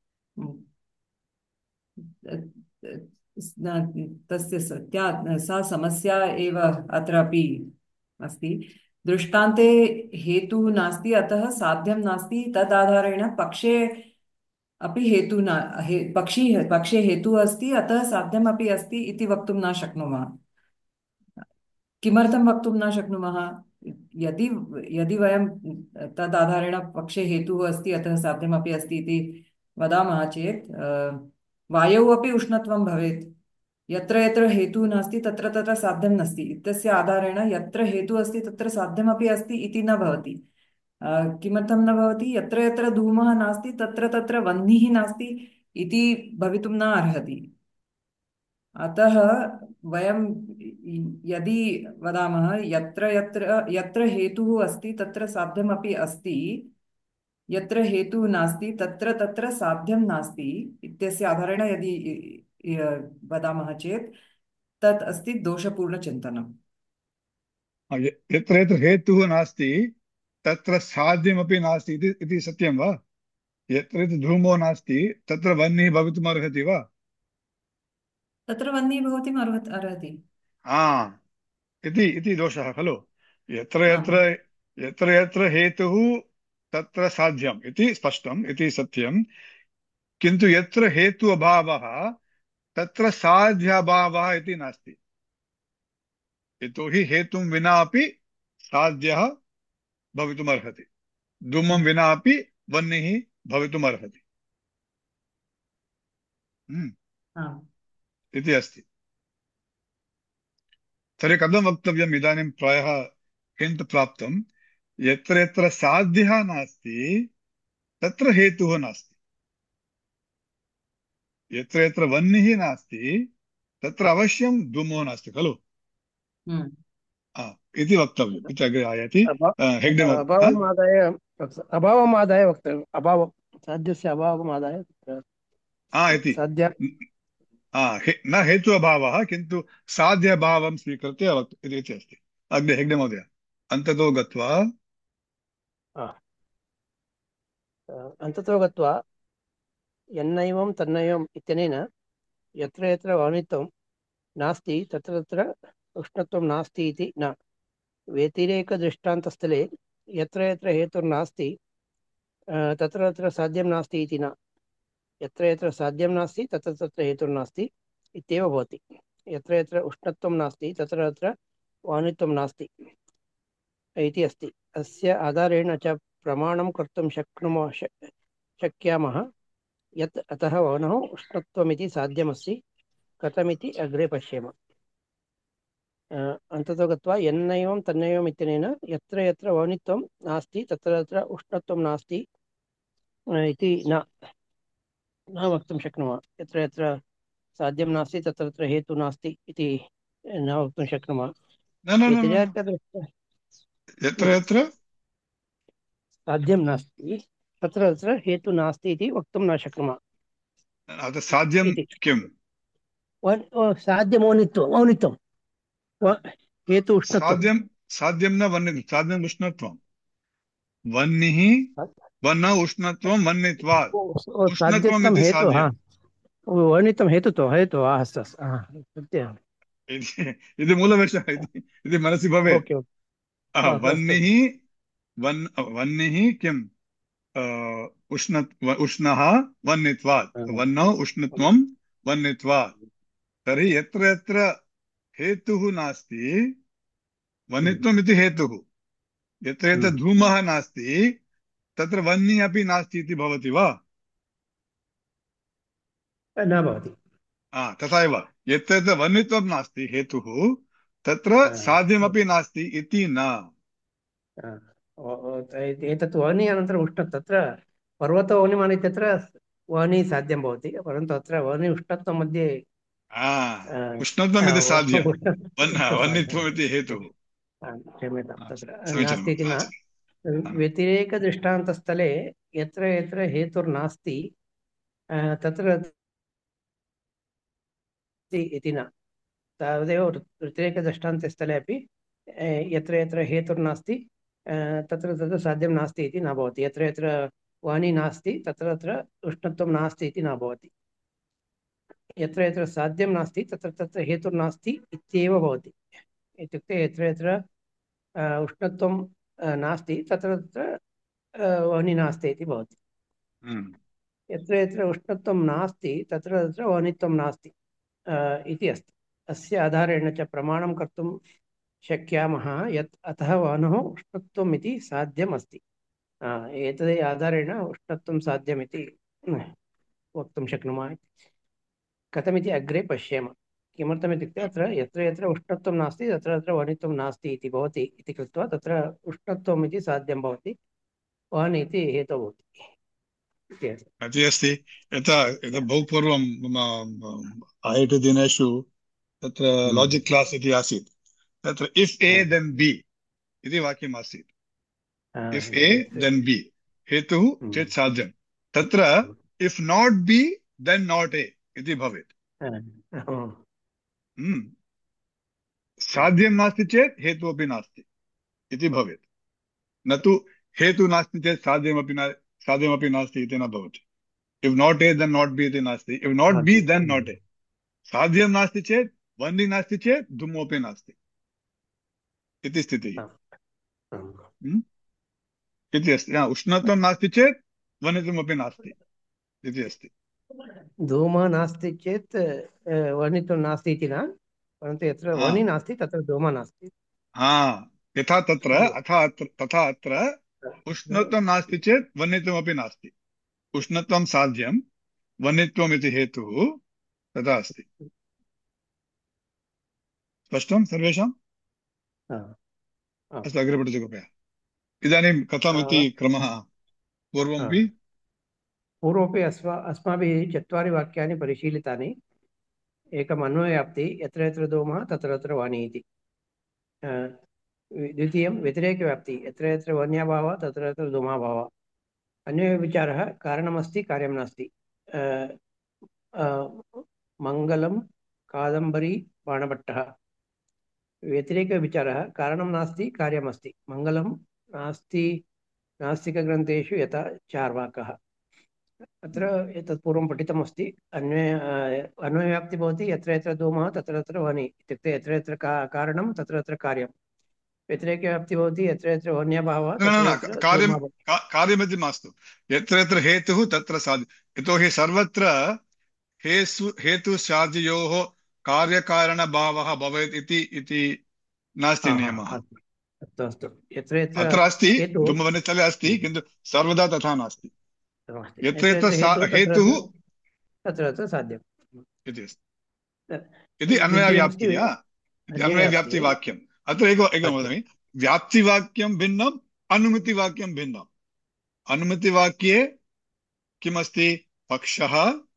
तस्य सा समस्या एव अत्रापि अस्ति दृष्टान्ते हेतुः नास्ति अतः साध्यं नास्ति तदाधारेण पक्षे अपि हेतु न पक्षे हेतुः अस्ति अतः साध्यम् अपि अस्ति इति वक्तुं न शक्नुमः किमर्थं वक्तुं न शक्नुमः यदि यदि वयं तदाधारेण पक्षे हेतुः अस्ति अतः साध्यमपि अस्ति इति वदामः चेत् वायौ अपि उष्णत्वं भवेत् यत्र यत्र हेतुः नास्ति तत्र तत्र साध्यं नास्ति इत्यस्य आधारेण यत्र हेतुः अस्ति तत्र साध्यमपि अस्ति इति न भवति किमर्थं न भवति यत्र यत्र धूमः नास्ति तत्र तत्र वह्निः नास्ति इति भवितुं न अर्हति अतः वयं यदि वदामः यत्र यत्र यत्र हेतुः अस्ति तत्र साध्यमपि अस्ति यत्र हेतुः नास्ति तत्र तत्र साध्यं नास्ति इत्यस्य आधारेण यदि वदामः चेत् तत् अस्ति दोषपूर्णचिन्तनम् यत्र यत्र हेतुः नास्ति तत्र साध्यमपि नास्ति इति सत्यं वा यत्र यत्र धूमो नास्ति तत्र वह्निः भवितुम् अर्हति वा तत्र वह्निः भवितुम् अर्हति इति दोषः खलु यत्र यत्र यत्र यत्र हेतुः तत्र साध्यम् इति स्पष्टम् इति सत्यं किन्तु यत्र हेतु अभावः तत्र साध्याभावः इति नास्ति यतोहि हेतुं विना अपि साध्यः भवितुम् अर्हति धूमं विना अपि वह्निः भवितुम् अर्हति इति अस्ति तर्हि कथं वक्तव्यम् इदानीं प्रायः हिण्ट् प्राप्तं यत्र यत्र साध्यः नास्ति तत्र हेतुः नास्ति यत्र यत्र वह्निः नास्ति तत्र अवश्यं धूमो नास्ति खलु इति वक्तव्यम् इति अग्रे आयाति हेग्डे अभावमादाय वक्तव्यम् अभावं साध्यस्य अभावमादाय इति साध्य न हेतु अभावः किन्तु साध्यभावं स्वीकृत्य इति अस्ति अग्रे हेग्डे महोदय अन्ततो गत्वा यन्नैवं तन्नैवम् इत्यनेन यत्र यत्र वाणित्वं नास्ति तत्र तत्र उष्णत्वं नास्ति इति न व्यतिरेकदृष्टान्तस्थले यत्र यत्र हेतुर्नास्ति तत्र तत्र साध्यं नास्ति इति न यत्र यत्र साध्यं नास्ति तत्र तत्र हेतुर्नास्ति इत्येव भवति यत्र यत्र उष्णत्वं नास्ति तत्र तत्र वाणित्वं नास्ति इति अस्ति अस्य आधारेण च प्रमाणं कर्तुं शक्यामः यत् अतः वह्नौ उष्णत्वमिति साध्यमस्ति कथमिति अग्रे पश्येम अन्ततो गत्वा यन्नैवं तन्नैवम् इत्यनेन यत्र यत्र वौनित्वं नास्ति तत्र तत्र उष्णत्वं नास्ति इति न वक्तुं शक्नुमः। यत्र यत्र साध्यं नास्ति तत्र तत्र हेतुः नास्ति इति न वक्तुं शक्नुमः। न न न न व्यतिरेकदृष्ट्या यत्र यत्र साध्यं नास्ति तत्र तत्र हेतुः नास्ति इति वक्तुं न शक्नुमः अतः साध्यं इति। किम्? साध्यमौनित्वं मौनित्वं हेतु उष्णत्वं साध्यं न वह्नित्वं, साध्यम् उष्णत्वं। वह्निः वह्नौ उष्णत्वं वह्नित्वात् साध्यत्वं उष्णत्वमिति हेतु साध्यम् वर्णितं हेतु अस्तु अस्तु सत्यम् इति मूलविषयः इति मनसि भवेत्। ओके ओके अस्तु वह्निः वह्निः किम् उष्णः वह्नित्वात्, वह्नौ उष्णत्वं वह्नित्वात्। तर्हि यत्र यत्र हेतुः नास्ति, वह्नित्वम् इति हेतुः, यत्र यत्र धूमः नास्ति तत्र वह्निः अपि नास्ति इति भवति वा? न भवति। तथा एव यत्र यत्र वह्नित्वं नास्ति हेतुः तत्र साध्यमपि नास्ति इति न। एतत् वह्नि अनन्तरम् उष्ण तत्र पर्वतो वह्निमान् इत्यत्र वह्नि साध्यं भवति, परन्तु अत्र वह्नि उष्णत्वं मध्ये उष्णत्वम् इति साध्यं, साध्यं वह्नित्वम् इति हेतुः। क्षम्यतां तत्र नास्ति इति न। समीचीनं। व्यतिरेकदृष्टान्तस्थले यत्र यत्र हेतुर्नास्ति तत्र इति न। तावदेव व्यतिरेकदृष्टान्तस्थले अपि यत्र यत्र हेतुर्नास्ति तत्र तत्र साध्यं नास्ति इति न भवति। यत्र यत्र वाणी नास्ति तत्र तत्र उष्णत्वं नास्ति इति न भवति। यत्र यत्र साध्यं नास्ति तत्र तत्र हेतुर्नास्ति इत्येव भवति। इत्युक्ते यत्र यत्र उष्णत्वं नास्ति तत्र तत्र वाणी नास्ति इति भवति। यत्र यत्र उष्णत्वं नास्ति तत्र तत्र वाणित्वं नास्ति इति अस्ति। अस्य आधारेण च प्रमाणं कर्तुं शक्यामः यत् अतः वाणोः उष्णत्वम् इति साध्यम् अस्ति। एतद् आधारेण उष्णत्वं साध्यमिति वक्तुं शक्नुमः। कथमिति अग्रे पश्येम। किमर्थमित्युक्ते अत्र यत्र यत्र उष्णत्वं नास्ति तत्र तत्र वाणित्वं नास्ति इति भवति इति कृत्वा तत्र उष्णत्वम् इति साध्यं भवति, वाणि इति हेतुः भवति। अति अस्ति। यथा बहु पूर्वं मम IIT दिनेषु तत्र लाजिक् क्लास् इति आसीत्। तत्र इफ् ए देन् बि इति वाक्यम् आसीत्। इफ् ए देन् बि हेतुः चेत् साध्यं। तत्र if not B then not A इति भवेत्। साध्यं नास्ति चेत् हेतुः अपि नास्ति इति भवेत्। न तु हेतुः नास्ति चेत् साध्यमपि नास्ति इति न भवति। If not A then not B इति नास्ति। If not B then not A. साध्यं नास्ति चेत् वह्निः नास्ति चेत् धूमोऽपि नास्ति इति स्थितिः इति अस्ति। उष्णत्वं नास्ति चेत् वह्नित्वमपि नास्ति इति अस्ति। धूमः नास्ति चेत् वर्णित्वं नास्ति इति न, परन्तु यत्र वह्निः नास्ति तत्र धूमः नास्ति। यथा तत्र तथा अत्र उष्णत्वं नास्ति चेत् वह्नित्वमपि नास्ति। उष्णत्वं साध्यं, वह्नित्वम् इति हेतुः, तथा अस्ति। स्पष्टं सर्वेषाम्? अस्तु, अग्रे पठतु कृपया। इदानीं कथमिति क्रमः? पूर्वमपि अस्माभिः 4 वाक्यानि परिशीलितानि। एकम् अन्वयव्याप्ति, यत्र यत्र धूमः तत्र तत्र वाणी इति। द्वितीयं व्यतिरेकव्याप्ति, यत्र यत्र वन्याभावः तत्र तत्र धूमाभावः। अन्वयविचारः कारणमस्ति कार्यं नास्ति। मङ्गलं कादम्बरी बाणभट्टः। व्यतिरेकविचारः कारणं नास्ति कार्यमस्ति। मङ्गलं नास्ति नास्तिकग्रन्थेषु यथा चार्वाकः। अत्र एतत् पूर्वं पठितमस्ति। अन्वयव्याप्तिः भवति यत्र यत्र धूमः तत्र तत्र वह्निः, इत्युक्ते यत्र यत्र कारणं तत्र तत्र कार्यं। व्यतिरेकव्याप्तिः भवति यत्र यत्र वन्याभावः तत्र कार्यमिति मास्तु। यत्र यत्र हेतुः तत्र साध्यं। यतोहि सर्वत्र हेतुसाध्ययोः कार्यकारणभावः भवेत् इति नास्ति नियमः। अस्तु अस्तु। यत्र यत्र अत्र अस्ति, धूमवनस्थले अस्ति, किन्तु सर्वदा तथा नास्ति। यत्र यत्र हेतुः तत्र तत्र साध्यम् इति अस्ति, इति अन्वयव्याप्तिः। अन्ये अस्ति अन्वयव्याप्तिवाक्यम् अत्र एकं सत्यं। वदामि व्याप्तिवाक्यं भिन्नम् अनुमितिवाक्यं भिन्नम् अनुमितिवाक्ये किमस्ति पक्षः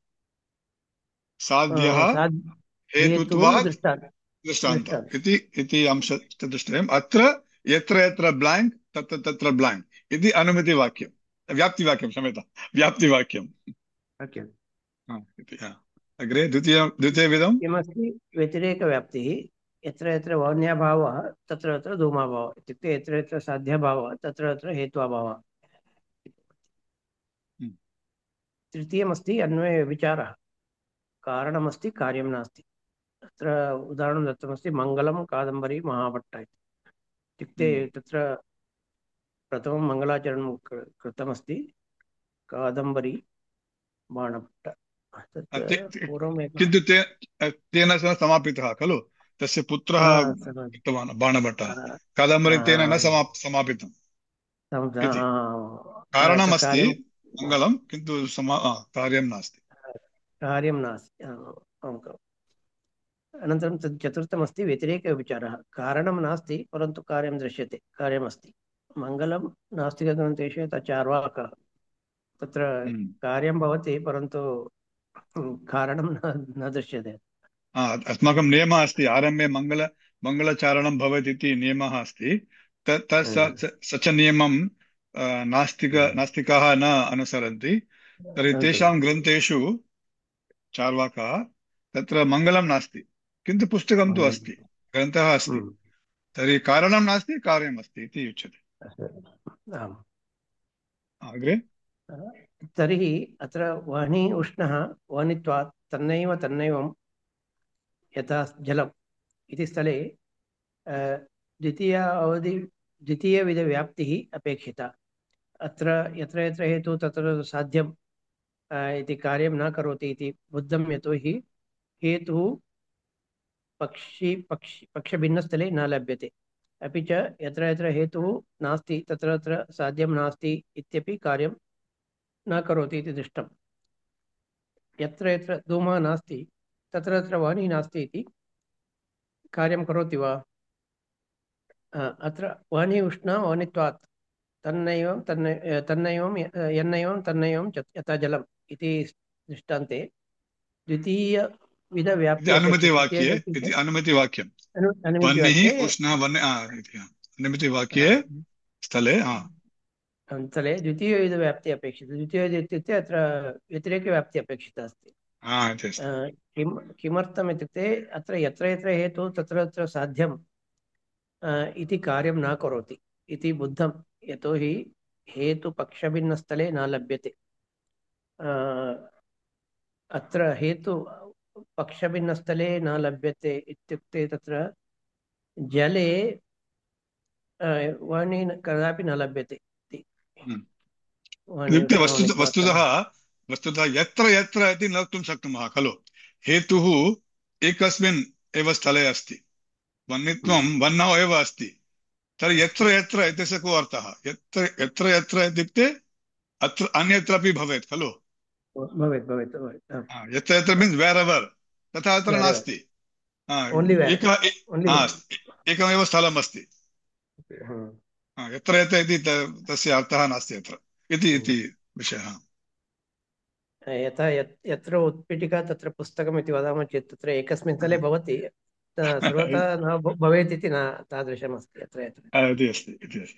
साध्यः साध् हेतुः हेतुत्वात् दृष्टान्त दृष्टान्तम् दृष्टान्त इति अंशचतुष्टयम् अत्र यत्र यत्र ब्लाङ्क् तत्र तत्र ब्लाङ्क् इति अनुमितिवाक्यं व्याप्तिवाक्यं क्षम्यतां व्याप्तिवाक्यं सत्यं। इति अग्रे द्वितीयविधं किमस्ति व्यतिरेकव्याप्तिः यत्र यत्र वौन्याभावः तत्र तत्र धूमाभावः इत्युक्ते यत्र यत्र साध्यभावः तत्र तत्र हेत्वाभावः। तृतीयमस्ति अन्वयविचारः कारणमस्ति कार्यं नास्ति। अत्र उदाहरणं दत्तमस्ति मङ्गलं कादम्बरी महाभट्ट इत्युक्ते तत्र प्रथमं मङ्गलाचरणं कृतमस्ति कादम्बरी बाणभट्ट तत्र पूर्वम् एकः किन्तु तेन सह समापितः खलु तस्य पुत्रः उक्तवान् बाणभट्टः कादम्बरी तेन न समापितम् इति कारणमस्ति कार्यं मङ्गलं किन्तु कार्यं नास्ति कार्यं नास्ति। अनन्तरं तत् चतुर्थमस्ति व्यतिरेकविचारः कारणं नास्ति परन्तु कार्यं दृश्यते कार्यमस्ति। मङ्गलं नास्तिकग्रन्थेषु यथा चार्वाकः तत्र कार्यं भवति परन्तु कारणं न दृश्यते। अस्माकं नियमः अस्ति आरम्भे मङ्गलचारणं भवेत् इति नियमः अस्ति स च नियमं नास्तिकाः न अनुसरन्ति तर्हि तेषां ग्रन्थेषु चार्वाकाः तत्र मङ्गलं नास्ति किन्तु पुस्तकं तु अस्ति ग्रन्थः अस्ति तर्हि कारणं नास्ति कार्यम् अस्ति इति उच्यते। अग्रे तर्हि अत्र वह्नि उष्णः वह्नित्वात् तन्नैव तन्नैवं यथा जलम् इति स्थले द्वितीयविधव्याप्तिः अपेक्षिता। अत्र यत्र यत्र हेतुः तत्र साध्यम् इति कार्यं न करोति इति बुद्धं यतोहि हेतुः पक्षभिन्नस्थले न लभ्यते। अपि च यत्र यत्र हेतुः नास्ति तत्र तत्र साध्यं नास्ति इत्यपि कार्यं न करोति इति दृष्टम्। यत्र यत्र धूमः नास्ति तत्र तत्र वाणी नास्ति इति कार्यं करोति वा? अत्र वाणी उष्णा वाणित्वात् तन्नैवं तन्नैवं यन्नैवं तन्नैवं यथा जलम् इति दृष्टान्ते द्वितीयविधव्याप्ति अनुमतिवाक्यं वह्निः उष्णः अनुमतिवाक्ये स्थले द्वितीयविधव्याप्ति अपेक्षिता। द्वितीयविध इत्युक्ते अत्र व्यतिरेकव्याप्ति अपेक्षिता अस्ति। किमर्थम् इत्युक्ते अत्र यत्र यत्र हेतुः तत्र तत्र साध्यम् इति कार्यं न करोति इति बुद्धं यतोहि हेतुपक्षभिन्नस्थले न लभ्यते। अत्र हेतु पक्षभिन्नस्थले न लभ्यते इत्युक्ते तत्र जले वाणी कदापि न लभ्यते वस्तुतः यत्र यत्र इति न वक्तुं शक्नुमः खलु हेतुः एकस्मिन् एव स्थले अस्ति वह्नित्वं वह्नौ एव अस्ति तर्हि यत्र यत्र इत्यस्य को अर्थः यत्र यत्र इत्युक्ते अत्र अन्यत्रापि भवेत् खलु यत्र यत्र मीन्स् वेर् एवर् तथा अत्र नास्ति एकमेव स्थलम् अस्ति यत्र यत्र इति तस्य अर्थः नास्ति अत्र इति विषयः। यथा यत्र उत्पीठिका तत्र पुस्तकम् इति वदामः चेत् तत्र एकस्मिन् स्थले भवति सर्वथा न भवेत् इति न तादृशमस्ति यत्र यत्र।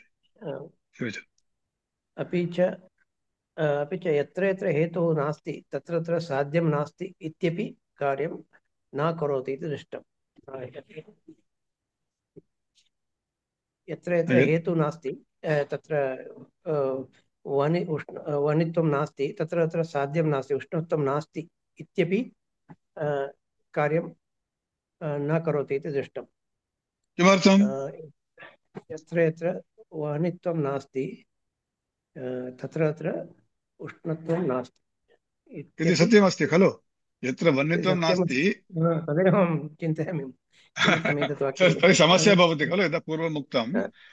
अपि च यत्र यत्र हेतुः नास्ति तत्र तत्र साध्यं नास्ति इत्यपि कार्यं न करोति इति दृष्टम्। यत्र यत्र हेतुः नास्ति तत्र वह्नित्वं नास्ति तत्र तत्र साध्यं नास्ति उष्णत्वं नास्ति इत्यपि कार्यं न करोति इति दृष्टम्। किमर्थम्? यत्र यत्र वह्नित्वं नास्ति तत्र तत्र उष्णत्वं नास्ति इति सत्यमस्ति खलु यत्र वह्नित्वं नास्ति तदेव अहं चिन्तयामि तर्हि समस्या भवति खलु यदा पूर्वम् उक्तं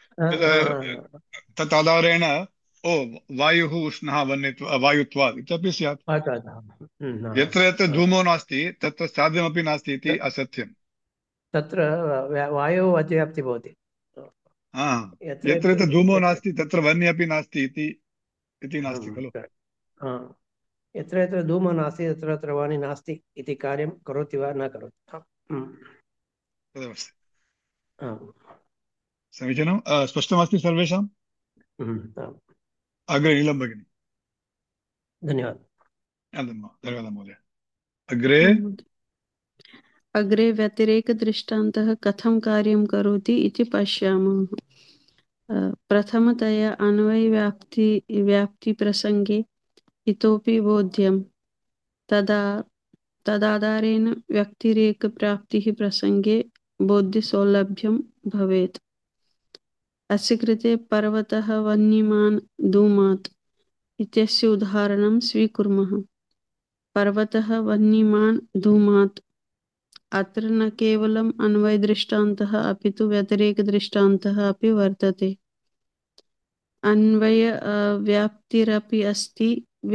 तत् आधारेण वायुः उष्णः वायुत्वात् इत्यपि स्यात् यत्र यत्र धूमो नास्ति तत्र साध्यमपि नास्ति इति असत्यम् तत्र वायोः अतिव्याप्तिः भवति। यत्र यत्र यत्र धूमो नास्ति तत्र वह्नि अपि नास्ति इति नास्ति खलु? यत्र यत्र धूमः नास्ति तत्र तत्र वाणी नास्ति इति कार्यं करोति वा न करोति। तदवस्था समीचीनं। स्पष्टमस्ति सर्वेषाम्? अग्रे नीलं भगिनि। धन्यवादः। धन्यवादः महोदय। अग्रे अग्रे व्यतिरेकदृष्टान्तः कथं कार्यं करोति इति पश्यामः। प्रथमतया व्याप्तिप्रसङ्गे इतोपि बोध्यं तदाधारेण व्यतिरेकप्राप्तिः प्रसङ्गे बोध्यसौलभ्यं भवेत्। अस्य कृते पर्वतः वह्निमान् धूमात् इत्यस्य उदाहरणं स्वीकुर्मः। पर्वतः वह्निमान् धूमात् अत्र न केवलम् अन्वयदृष्टान्तः अपि तु व्यतिरेकदृष्टान्तः अपि वर्तते। व्याप्तिरपि अस्ति,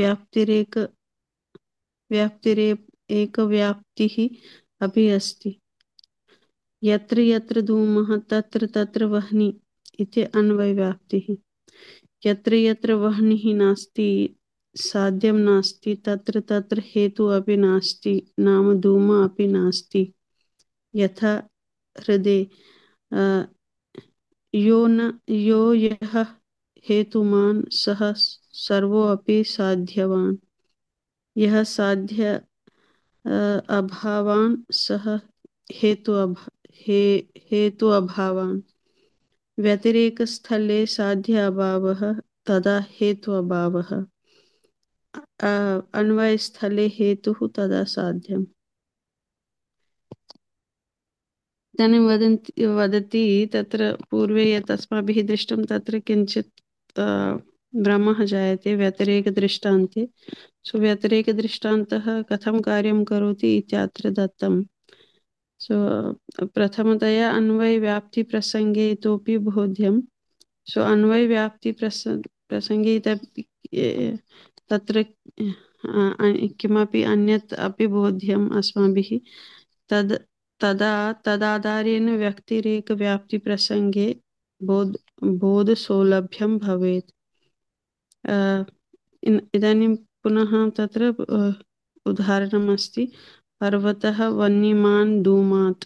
व्याप्तिरेकव्याप्तिः अपि अस्ति। यत्र यत्र धूमः तत्र तत्र वह्नि इति अन्वयव्याप्तिः। यत्र यत्र वह्निः नास्ति, साध्यं नास्ति, तत्र तत्र हेतुः अपि नास्ति, नाम धूमः अपि नास्ति। यथा हृदये यो यः हेतुमान् सः सर्वोऽपि साध्यवान्। यः साध्य अभावान् सः हेतु अभावान्। व्यतिरेकस्थले साध्य अभावः तदा हेतु अभावः। अन्वयस्थले हेतुः तदा साध्यम्। इदानीं वदति तत्र पूर्वे यत् अस्माभिः दृष्टं तत्र किञ्चित् भ्रमः जायते व्यतिरेकदृष्टान्ते। सो व्यतिरेकदृष्टान्तः कथं कार्यं करोति इत्यत्र दत्तं। सो प्रथमतया अन्वयव्याप्तिप्रसङ्गे इतोपि बोध्यं। सो अन्वयव्याप्तिप्रसङ्गे तत्र किमपि अन्यत् अपि बोध्यम् अस्माभिः। तदाधारेण व्यतिरेकव्याप्तिप्रसङ्गे बोधसौलभ्यं भवेत्। इदानीं पुनः तत्र उदाहरणम् अस्ति। पर्वतः वह्निमान् धूमात्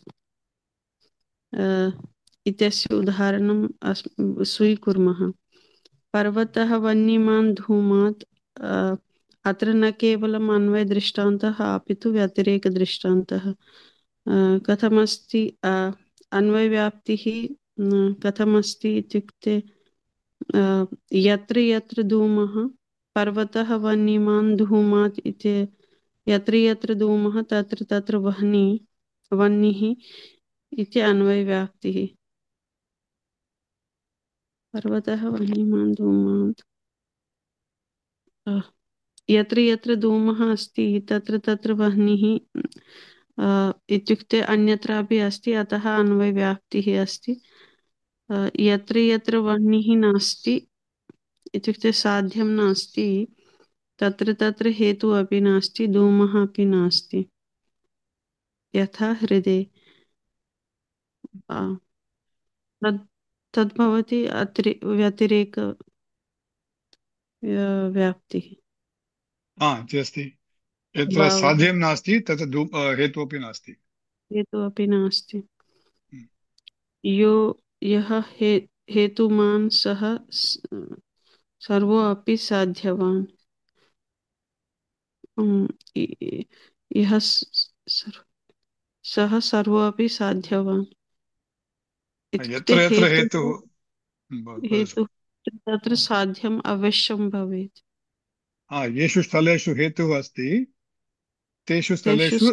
इत्यस्य उदाहरणं स्वीकुर्मः। पर्वतः वह्निमान् धूमात् अत्र न केवलम् अन्वयदृष्टान्तः अपि तु व्यतिरेकदृष्टान्तः। कथमस्ति अन्वयव्याप्तिः कथमस्ति इत्युक्ते यत्र यत्र धूमः, पर्वतः वह्निमान् धूमात् इति यत्र यत्र धूमः तत्र तत्र वह्निः इति अन्वयव्याप्तिः। पर्वतः वह्निमान् धूमात् यत्र यत्र धूमः अस्ति तत्र तत्र वह्निः इत्युक्ते अन्यत्रापि अस्ति, अतः अन्वयव्याप्तिः अस्ति। यत्र यत्र वह्निः नास्ति इत्युक्ते साध्यं नास्ति, तत्र तत्र हेतुः अपि नास्ति, धूमः अपि नास्ति। यथा हृदये तद्भवति व्यतिरेक व्याप्तिः। इति अस्ति। यत्र साध्यं नास्ति तत्र हेतुः अपि नास्ति। हेतुः अपि नास्ति। यः हेतुमान् सः सर्वोऽपि साध्यवान्। यः सः सर्वोऽपि साध्यवान् इत्युक्ते यत्र यत्र हेतुः तत्र साध्यम् अवश्यं भवेत्। येषु स्थलेषु हेतुः अस्ति तेषु स्थलेषु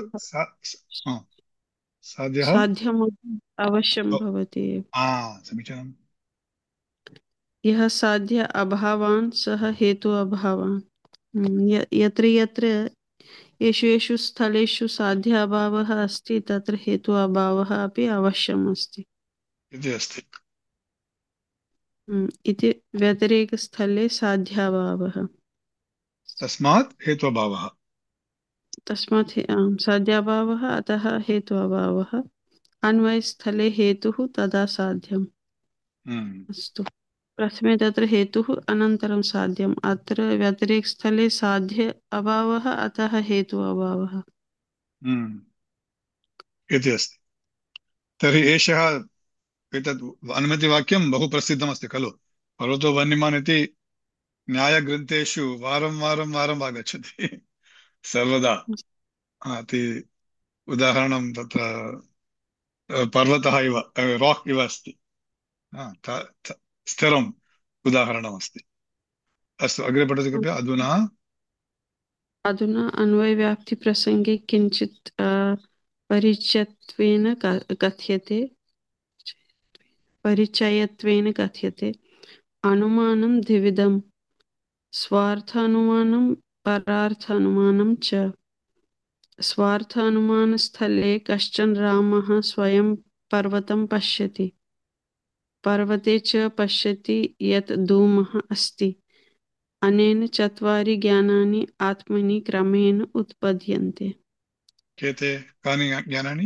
साध्यम् अवश्यं भवति। समीचीनम्। यः साध्य अभावान् सः हेतु अभावान्। यत्र यत्र येषु येषु स्थलेषु साध्य अभावः अस्ति तत्र हेतु अभावः अपि अवश्यम् अस्ति इति अस्ति। इति व्यतिरेकस्थले साध्याभावः। तस्मात् हेत्वभावः। तस्मात् साध्याभावः, अतः हेतु अभावः। अन्वयस्थले हेतुः तदा साध्यम्। अस्तु, प्रथमे तत्र हेतुः अनन्तरं साध्यम्। अत्र व्यतिरेकस्थले साध्य अभावः, अतः हेतु अभावः इति अस्ति। तर्हि एषः एतत् अनुमतिवाक्यं बहु प्रसिद्धमस्ति खलु। पर्वतो वह्निमान् इति न्यायग्रन्थेषु वारं वारं वारम् आगच्छति सर्वदा। अति उदाहरणं तत्र पर्वतः इव, राक् इव अस्ति। स्थिरम् उदाहरणमस्ति। अस्तु, अग्रे पठतु कृपया। अधुना अधुना अन्वयव्याप्तिप्रसङ्गे किञ्चित् परिचयत्वेन कथ्यते। अनुमानं द्विविधम्: स्वार्थानुमानं, परार्थानुमानं च। स्वार्थानुमानस्थले कश्चन रामः स्वयं पर्वतं पश्यति। पर्वते च पश्यति यत् धूमः अस्ति। अनेन चत्वारि ज्ञानानि आत्मनि क्रमेण उत्पद्यन्ते। केते कानि ज्ञानानि?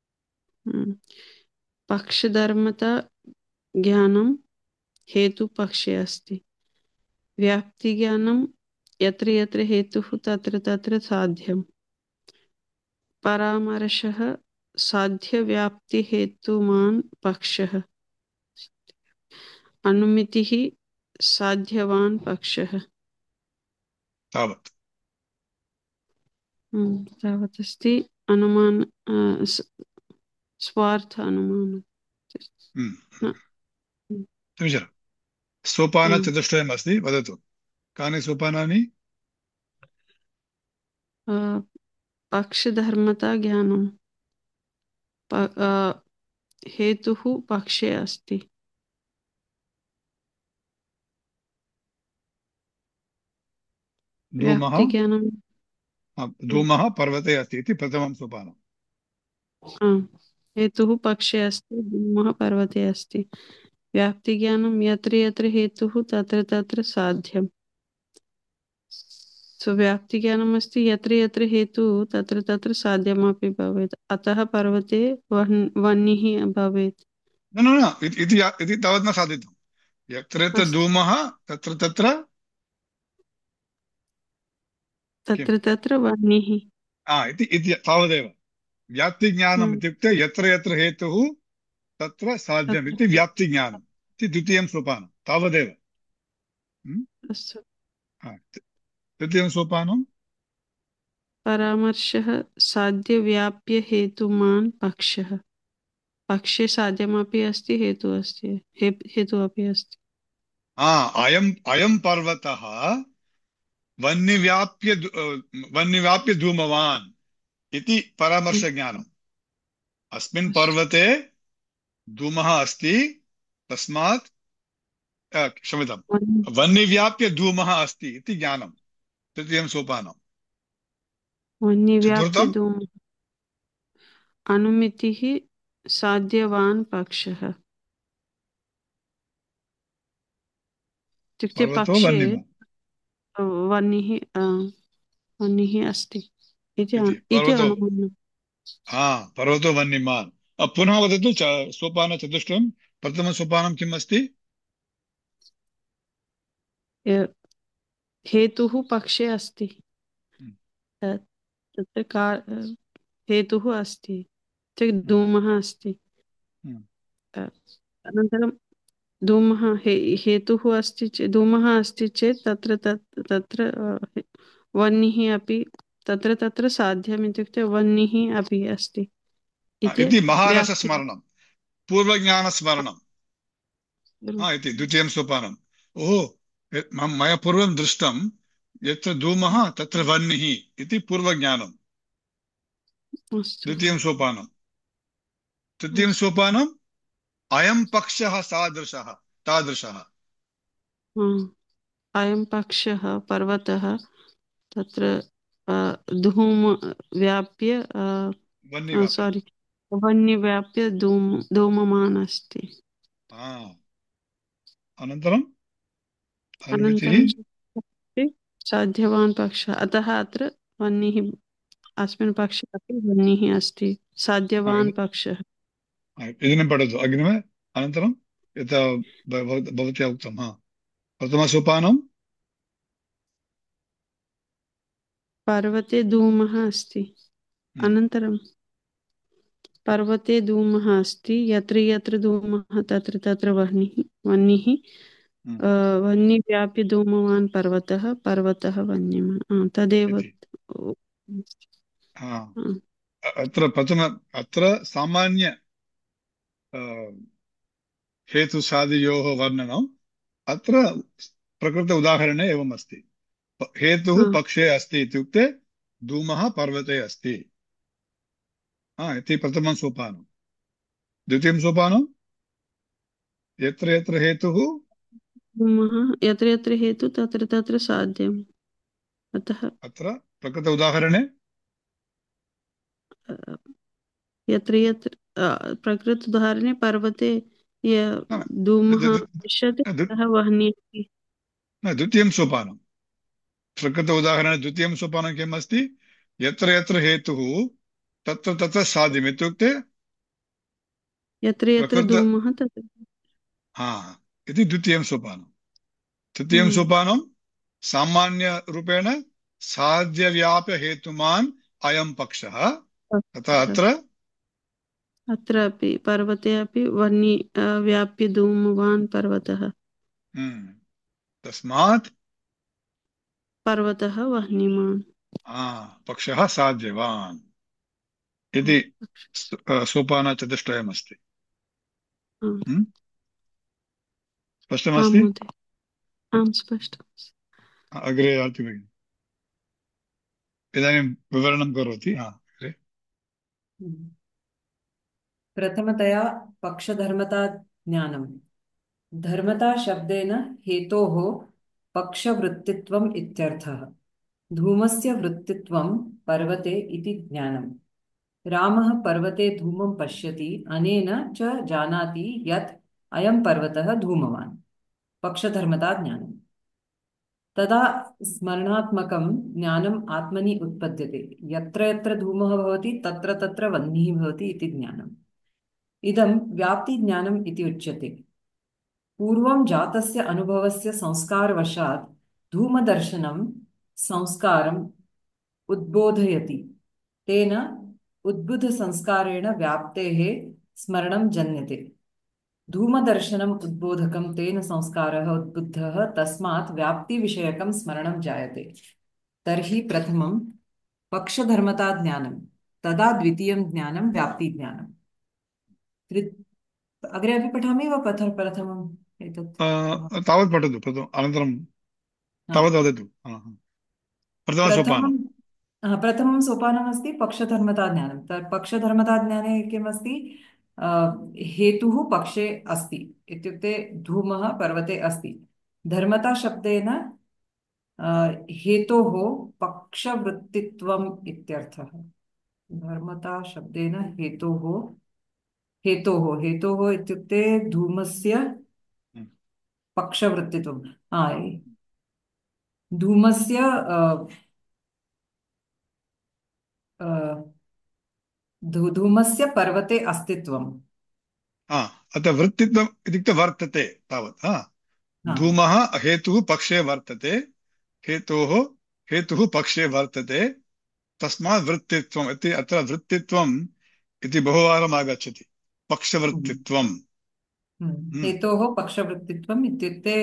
पक्षधर्मता ज्ञानं हेतुपक्षे अस्ति। व्याप्तिज्ञानं यत्र यत्र हेतुः तत्र तत्र साध्यम्। परामर्शः साध्यव्याप्तिहेतुमान् पक्षः। अनुमितिः साध्यवान् पक्षः। तावत् तावत् अस्ति। अनुमान स्वार्थ अनुमान। समीचीनं। सोपानचतुष्टयम् अस्ति, वदतु कानि सोपानानि? पक्षधर्मता ज्ञानं हेतुः पक्षे अस्ति। व्याप्तिज्ञानं धूमः पर्वते अस्ति इति प्रथमं सोपानम्। हेतुः पक्षे अस्ति, धूमः पर्वते अस्ति। व्याप्तिज्ञानं यत्र यत्र हेतुः तत्र तत्र साध्यम्। व्याप्तिज्ञानम् अस्ति, यत्र यत्र हेतुः तत्र तत्र साध्यमपि भवेत्। अतः पर्वते वह्निः भवेत्। न न न इति तावत् न साधितं। यत्र यत्र धूमः तत्र तत्र तत्र तत्र वह्निः इति तावदेव। व्याप्तिज्ञानम् इत्युक्ते यत्र यत्र हेतुः तत्र साध्यम् इति व्याप्तिज्ञानम् इति द्वितीयं सोपानं, तावदेव। तृतीयं सोपानं परामर्शः साध्यव्याप्यहेतुमान् पक्षः। पक्षे साध्यमपि अस्ति, हेतुः अस्ति, हेतुः अपि अस्ति। अयं पर्वतः वह्निव्याप्य धूमवान् इति परामर्शज्ञानम्। अस्मिन् पर्वते धूमः अस्ति, तस्मात् क्षम्यतां, वह्निव्याप्य धूमः अस्ति इति ज्ञानं, तृतीयं सोपानं। वह्निव्याप्य चतुर्थम् धूमः अनुमितिः साध्यवान् पक्षः। इत्युक्ते पक्षे वह्निः अस्ति इति अनुमानम्। पर्वतो वह्निमान्। पुनः वदतु सोपानचतुष्टयं। प्रथमं सोपानं किम् अस्ति? हेतुः पक्षे अस्ति, तत्र हेतुः अस्ति, धूमः अस्ति। अनन्तरं धूमः हेतुः अस्ति चेत्, धूमः अस्ति चेत् तत्र वह्निः अपि तत्र तत्र साध्यम्। इत्युक्ते वह्निः अपि अस्ति इति महारसस्मरणं, पूर्वज्ञानस्मरणम् इति द्वितीयं सोपानम्। मया पूर्वं दृष्टं यत्र धूमः तत्र वह्निः इति पूर्वज्ञानम्, द्वितीयं सोपानं। तृतीयं सोपानम् अयं पक्षः तादृशः। अयं पक्षः पर्वतः तत्र धूम व्याप्य वह्निव्याप्य धूममान् अस्ति। अनन्तरं साध्यवान् पक्षः। अतः अत्र वह्निः, अस्मिन् पक्षे अपि वह्निः अस्ति, साध्यवान् पक्षः। इदानीं पठतु अग्रिमे अनन्तरं यथा भवत्या उक्तं प्रथमसोपानं पर्वते धूमः अस्ति। अनन्तरं पर्वते धूमः अस्ति, यत्र यत्र धूमः तत्र तत्र वह्निः वह्नि व्याप्य धूमवान् पर्वतः, पर्वतः वह्निमान् तदेव। इति अत्र सामान्य हेतुसादियोः वर्णनम् अत्र प्रकृत उदाहरणे एवम् अस्ति। हेतुः पक्षे अस्ति इत्युक्ते धूमः पर्वते अस्ति इति प्रथमं सोपानं। द्वितीयं सोपानं यत्र यत्र हेतुः यत्र यत्र हेतु तत्र तत्र साध्यम्। अतः अत्र प्रकृत उदाहरणे यत्र यत्र प्रकृत उदाहरणे पर्वते धूमः दृश्यते ततः वह्निः। द्वितीयं सोपानं प्रकृत उदाहरणे द्वितीयं सोपानं किम् अस्ति? यत्र यत्र हेतुः तत्र तत्र साध्यम् इत्युक्ते यत्र यत्र धूमः तत्र इति द्वितीयं सोपानं। तृतीयं सोपानं सामान्यरूपेण साध्यव्याप्यहेतुमान् अयं पक्षः। तथा अत्रापि पर्वते अपि वह्नि व्याप्य धूमवान् पर्वतः, तस्मात् पर्वतः वह्निमान् पक्षः साध्यवान् इति सोपानचतुष्टयमस्ति। स्पष्टमस्ति? आम् स्पष्टम्। अग्रे याति भगिनि। इदानीं विवरणं करोति। प्रथमतया पक्षधर्मता ज्ञानम्। धर्मता शब्देन हेतोः पक्षवृत्तित्वम् इत्यर्थः। धूमस्य वृत्तित्वं पर्वते इति ज्ञानम्। रामः पर्वते धूमं पश्यति, अनेन च जानाति यत् अयं पर्वतः धूमवान्। पक्षधर्मता ज्ञानम्। तदा स्मरणात्मकं ज्ञानम् आत्मनि उत्पद्यते। यत्र यत्र धूमः भवति तत्र तत्र वह्निः भवति इति ज्ञानम्। इदं व्याप्तिज्ञानम् इति उच्यते। पूर्वं जातस्य अनुभवस्य संस्कारवशात् धूमदर्शनं संस्कारम् उद्बोधयति। तेन उद्बुद्धसंस्कारेण व्याप्तेः स्मरणं जन्यते। धूमदर्शनम् उद्बोधकं तेन संस्कारः उद्बुद्धः, तस्मात् व्याप्तिविषयकं स्मरणं जायते। तर्हि प्रथमं पक्षधर्मता ज्ञानं, तदा द्वितीयं ज्ञानं व्याप्तिज्ञानम्। अग्रे अपि पठामि वा प्रथमम् एतत्? तावत् पठतु अनन्तरं तावत् वदतु। प्रथमसोपानं प्रथमं सोपानमस्ति पक्षधर्मता ज्ञानं। पक्षधर्मता ज्ञाने किमस्ति? हेतुः पक्षे अस्ति इत्युक्ते धूमः पर्वते अस्ति। धर्मता शब्देन हेतोः पक्षवृत्तित्वम् इत्यर्थः। धर्मता शब्देन हेतोः इत्युक्ते धूमस्य पक्षवृत्तित्वं। धूमस्य धूमस्य पर्वते अस्तित्वम्। अतः वृत्तित्वम् इत्युक्ते वर्तते तावत्। धूमः हेतुः पक्षे वर्तते, हेतुः पक्षे वर्तते, तस्मात् वृत्तित्वम् इति। अत्र वृत्तित्वम् इति बहुवारम् आगच्छति। पक्षवृत्तित्वम् हेतोः पक्षवृत्तित्वम् इत्युक्ते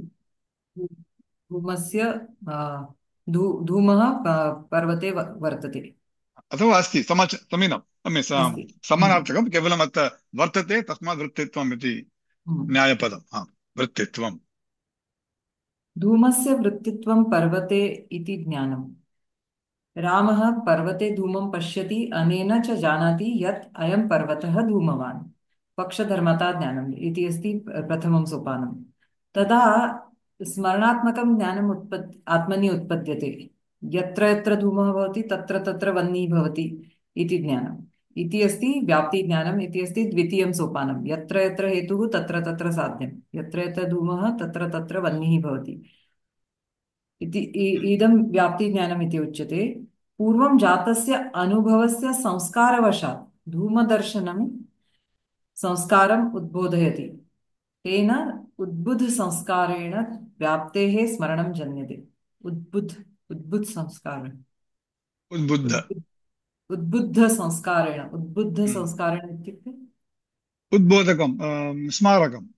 धूमस्य धूमः पर्वते वर्तते अथवा अस्ति। समीचीनं समानार्थकं। केवलम् अत्र वर्तते, तस्मात् वृत्तित्वम् इति न्यायपदम्। वृत्तित्वम्। धूमस्य वृत्तित्वं पर्वते इति ज्ञानम्। रामः पर्वते धूमं पश्यति, अनेन च जानाति यत् अयं पर्वतः धूमवान्। पक्षधर्मता ज्ञानम् इति अस्ति प्रथमं सोपानं। तदा स्मरणात्मकं ज्ञानम् आत्मनि उत्पद्यते। यत्र यत्र धूमः भवति तत्र तत्र वह्निः भवति इति ज्ञानम्। इति अस्ति व्याप्तिज्ञानम् इति अस्ति द्वितीयं सोपानं। यत्र यत्र हेतुः तत्र तत्र साध्यं, यत्र यत्र धूमः तत्र तत्र वह्निः भवति इति इदं व्याप्तिज्ञानम् इति उच्यते। पूर्वं जातस्य अनुभवस्य संस्कारवशात् धूमदर्शनं संस्कारम् उद्बोधयति तेन उद्बुद्धसंस्कारेण व्याप्तेः स्मरणं जन्यते उद्बुद्धसंस्कार उद्बुद्ध उद्बुद्धसंस्कारेण हम्म। उद्बुद्धसंस्कारेण इत्युक्ते उद्बोधकं स्मारकं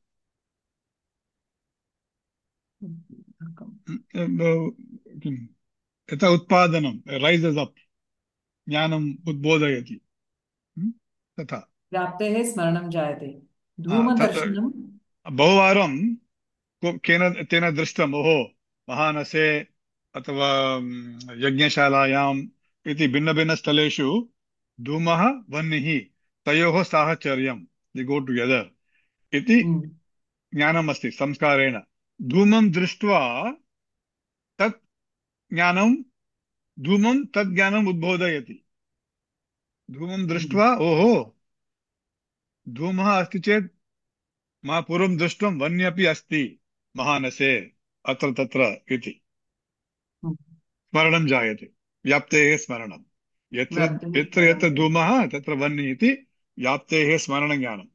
किं यथा उत्पादनं रैसस् अप् ज्ञानम् उद्बोधयति तथा व्याप्तेः स्मरणं जायते तत् धूमदर्शनं बहुवारं केन तेन दृष्टम् ओहो महानसे अथवा यज्ञशालायाम् इति भिन्नभिन्नस्थलेषु धूमः वह्निः तयोः साहचर्यं दि गो टुगेदर् इति ज्ञानम् अस्ति संस्कारेण धूमं दृष्ट्वा तत् ज्ञानं धूमं तत् ज्ञानम् उद्बोधयति धूमं दृष्ट्वा ओहो धूमः अस्ति चेत् मा पूर्वं दृष्टं वह्न्यपि अस्ति महानसे अत्र तत्र इति स्मरणं जायते व्याप्तेः स्मरणं यत्र व्याप्तेः यत्र यत्र स्मरणं धूमः तत्र वह्निः इति व्याप्तेः स्मरणज्ञानम्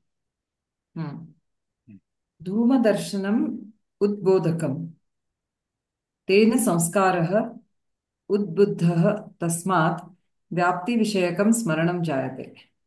धूमदर्शनम् उद्बोधकम् तेन संस्कारः उद्बुद्धः तस्मात् व्याप्तिविषयकं स्मरणं जायते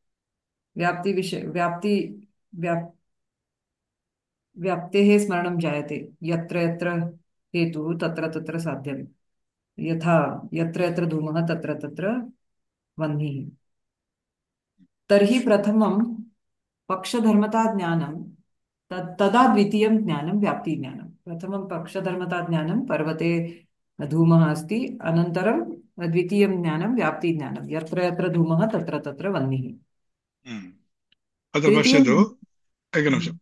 व्याप्तेः स्मरणं जायते यत्र यत्र हेतुः तत्र तत्र साध्यं यथा यत्र यत्र धूमः तत्र तत्र वह्निः तर्हि प्रथमं पक्षधर्मताज्ञानं तदा द्वितीयं ज्ञानं व्याप्तिज्ञानं प्रथमं पक्षधर्मताज्ञानं पर्वते धूमः अस्ति अनन्तरं द्वितीयं ज्ञानं व्याप्तिज्ञानं यत्र यत्र धूमः तत्र तत्र वह्निः अत्र तृतीयं पश्यतु एकनिमिषम्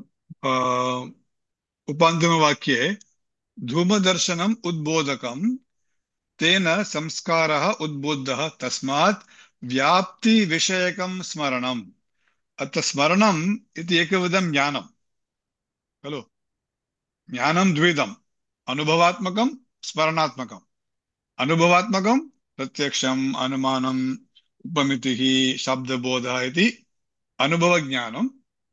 उपान्तिमवाक्ये धूमदर्शनम् उद्बोधकं तेन संस्कारः उद्बुद्धः तस्मात् व्याप्तिविषयकं स्मरणम् अत्र स्मरणम् इति एकविधं ज्ञानं खलु ज्ञानं द्विधम् अनुभवात्मकं स्मरणात्मकम् अनुभवात्मकं प्रत्यक्षम् अनुमानम् उपमितिः शब्दबोधः इति अनुभवज्ञानं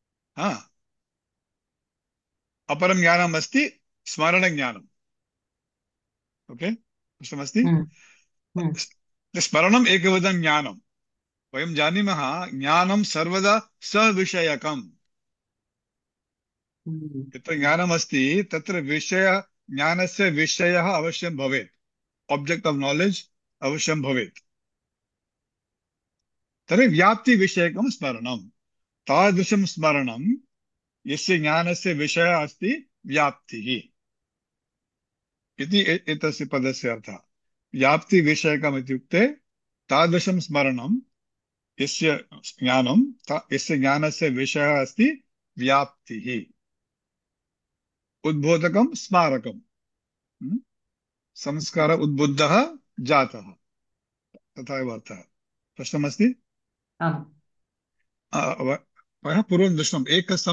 अपरं ज्ञानम् अस्ति स्मरणज्ञानम् ओके स्पष्टमस्ति स्मरणम् एकविधं ज्ञानं वयं जानीमः ज्ञानं सर्वदा सविषयकम् यत्र ज्ञानमस्ति तत्र ज्ञानस्य विषयः अवश्यं भवेत् ऑब्जेक्ट ऑफ नॉलेज अवश्यं भवेत् तर्हि व्याप्तिविषयकं स्मरणं तादृशं स्मरणं यस्य ज्ञानस्य विषयः अस्ति व्याप्तिः इति एतस्य पदस्य अर्थः व्याप्तिविषयकम् इत्युक्ते तादृशं स्मरणं यस्य ज्ञानस्य विषयः अस्ति व्याप्तिः उद्बोधकं स्मारकं संस्कार उद्बुद्धः जातः तथा एव अर्थः स्पष्टमस्ति वयः पूर्वं दृष्टम्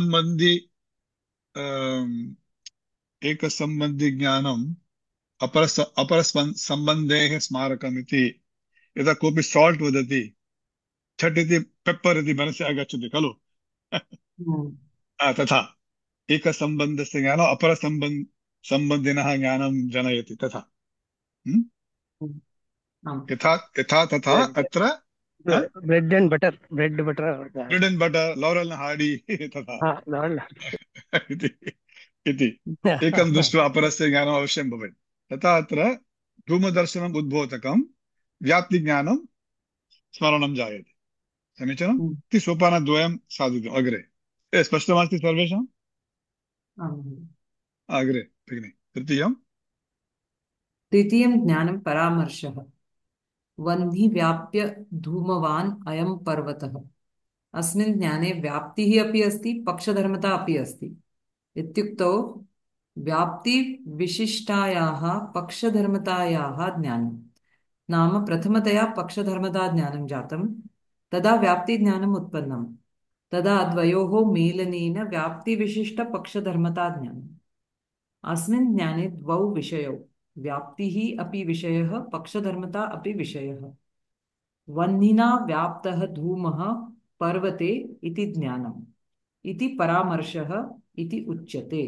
एकसम्बन्धि ज्ञानम् अपरसम्बन्धेः स्मारकम् इति यदा कोऽपि साल्ट् वदति छट् इति पेप्पर् इति मनसि आगच्छति खलु तथा एकसम्बन्धस्य ज्ञानम् अपरसम्बन्धिनः ज्ञानं जनयति तथा यथा तथा अत्र bread and butter bread butter Laurel Hardy तथा इति एकं दृष्ट्वा अपरस्य ज्ञानम् अवश्यं भवेत् तथा अत्र धूमदर्शनम् उद्बोधकं व्याप्तिज्ञानं स्मरणं जायते समीचीनम् इति सोपानद्वयं साधितम् अग्रे स्पष्टमस्ति सर्वेषाम् अग्रे भगिनि तृतीयं ज्ञानं परामर्शः वह्नि व्याप्य धूमवान् अयं पर्वतः अस्मिन् ज्ञाने व्याप्तिः अपि अस्ति पक्षधर्मता अपि अस्ति इत्युक्तौ व्याप्तिविशिष्टायाः पक्षधर्मतायाः ज्ञानं नाम प्रथमतया पक्षधर्मता ज्ञानं जातं तदा व्याप्तिज्ञानम् उत्पन्नं तदा द्वयोः मेलनेन व्याप्तिविशिष्टपक्षधर्मता ज्ञानम् अस्मिन् ज्ञाने द्वौ विषयौ व्याप्तिः अपि विषयः पक्षधर्मता अपि विषयः वह्निना व्याप्तः धूमः पर्वते इति ज्ञानम् इति परामर्शः इति उच्यते।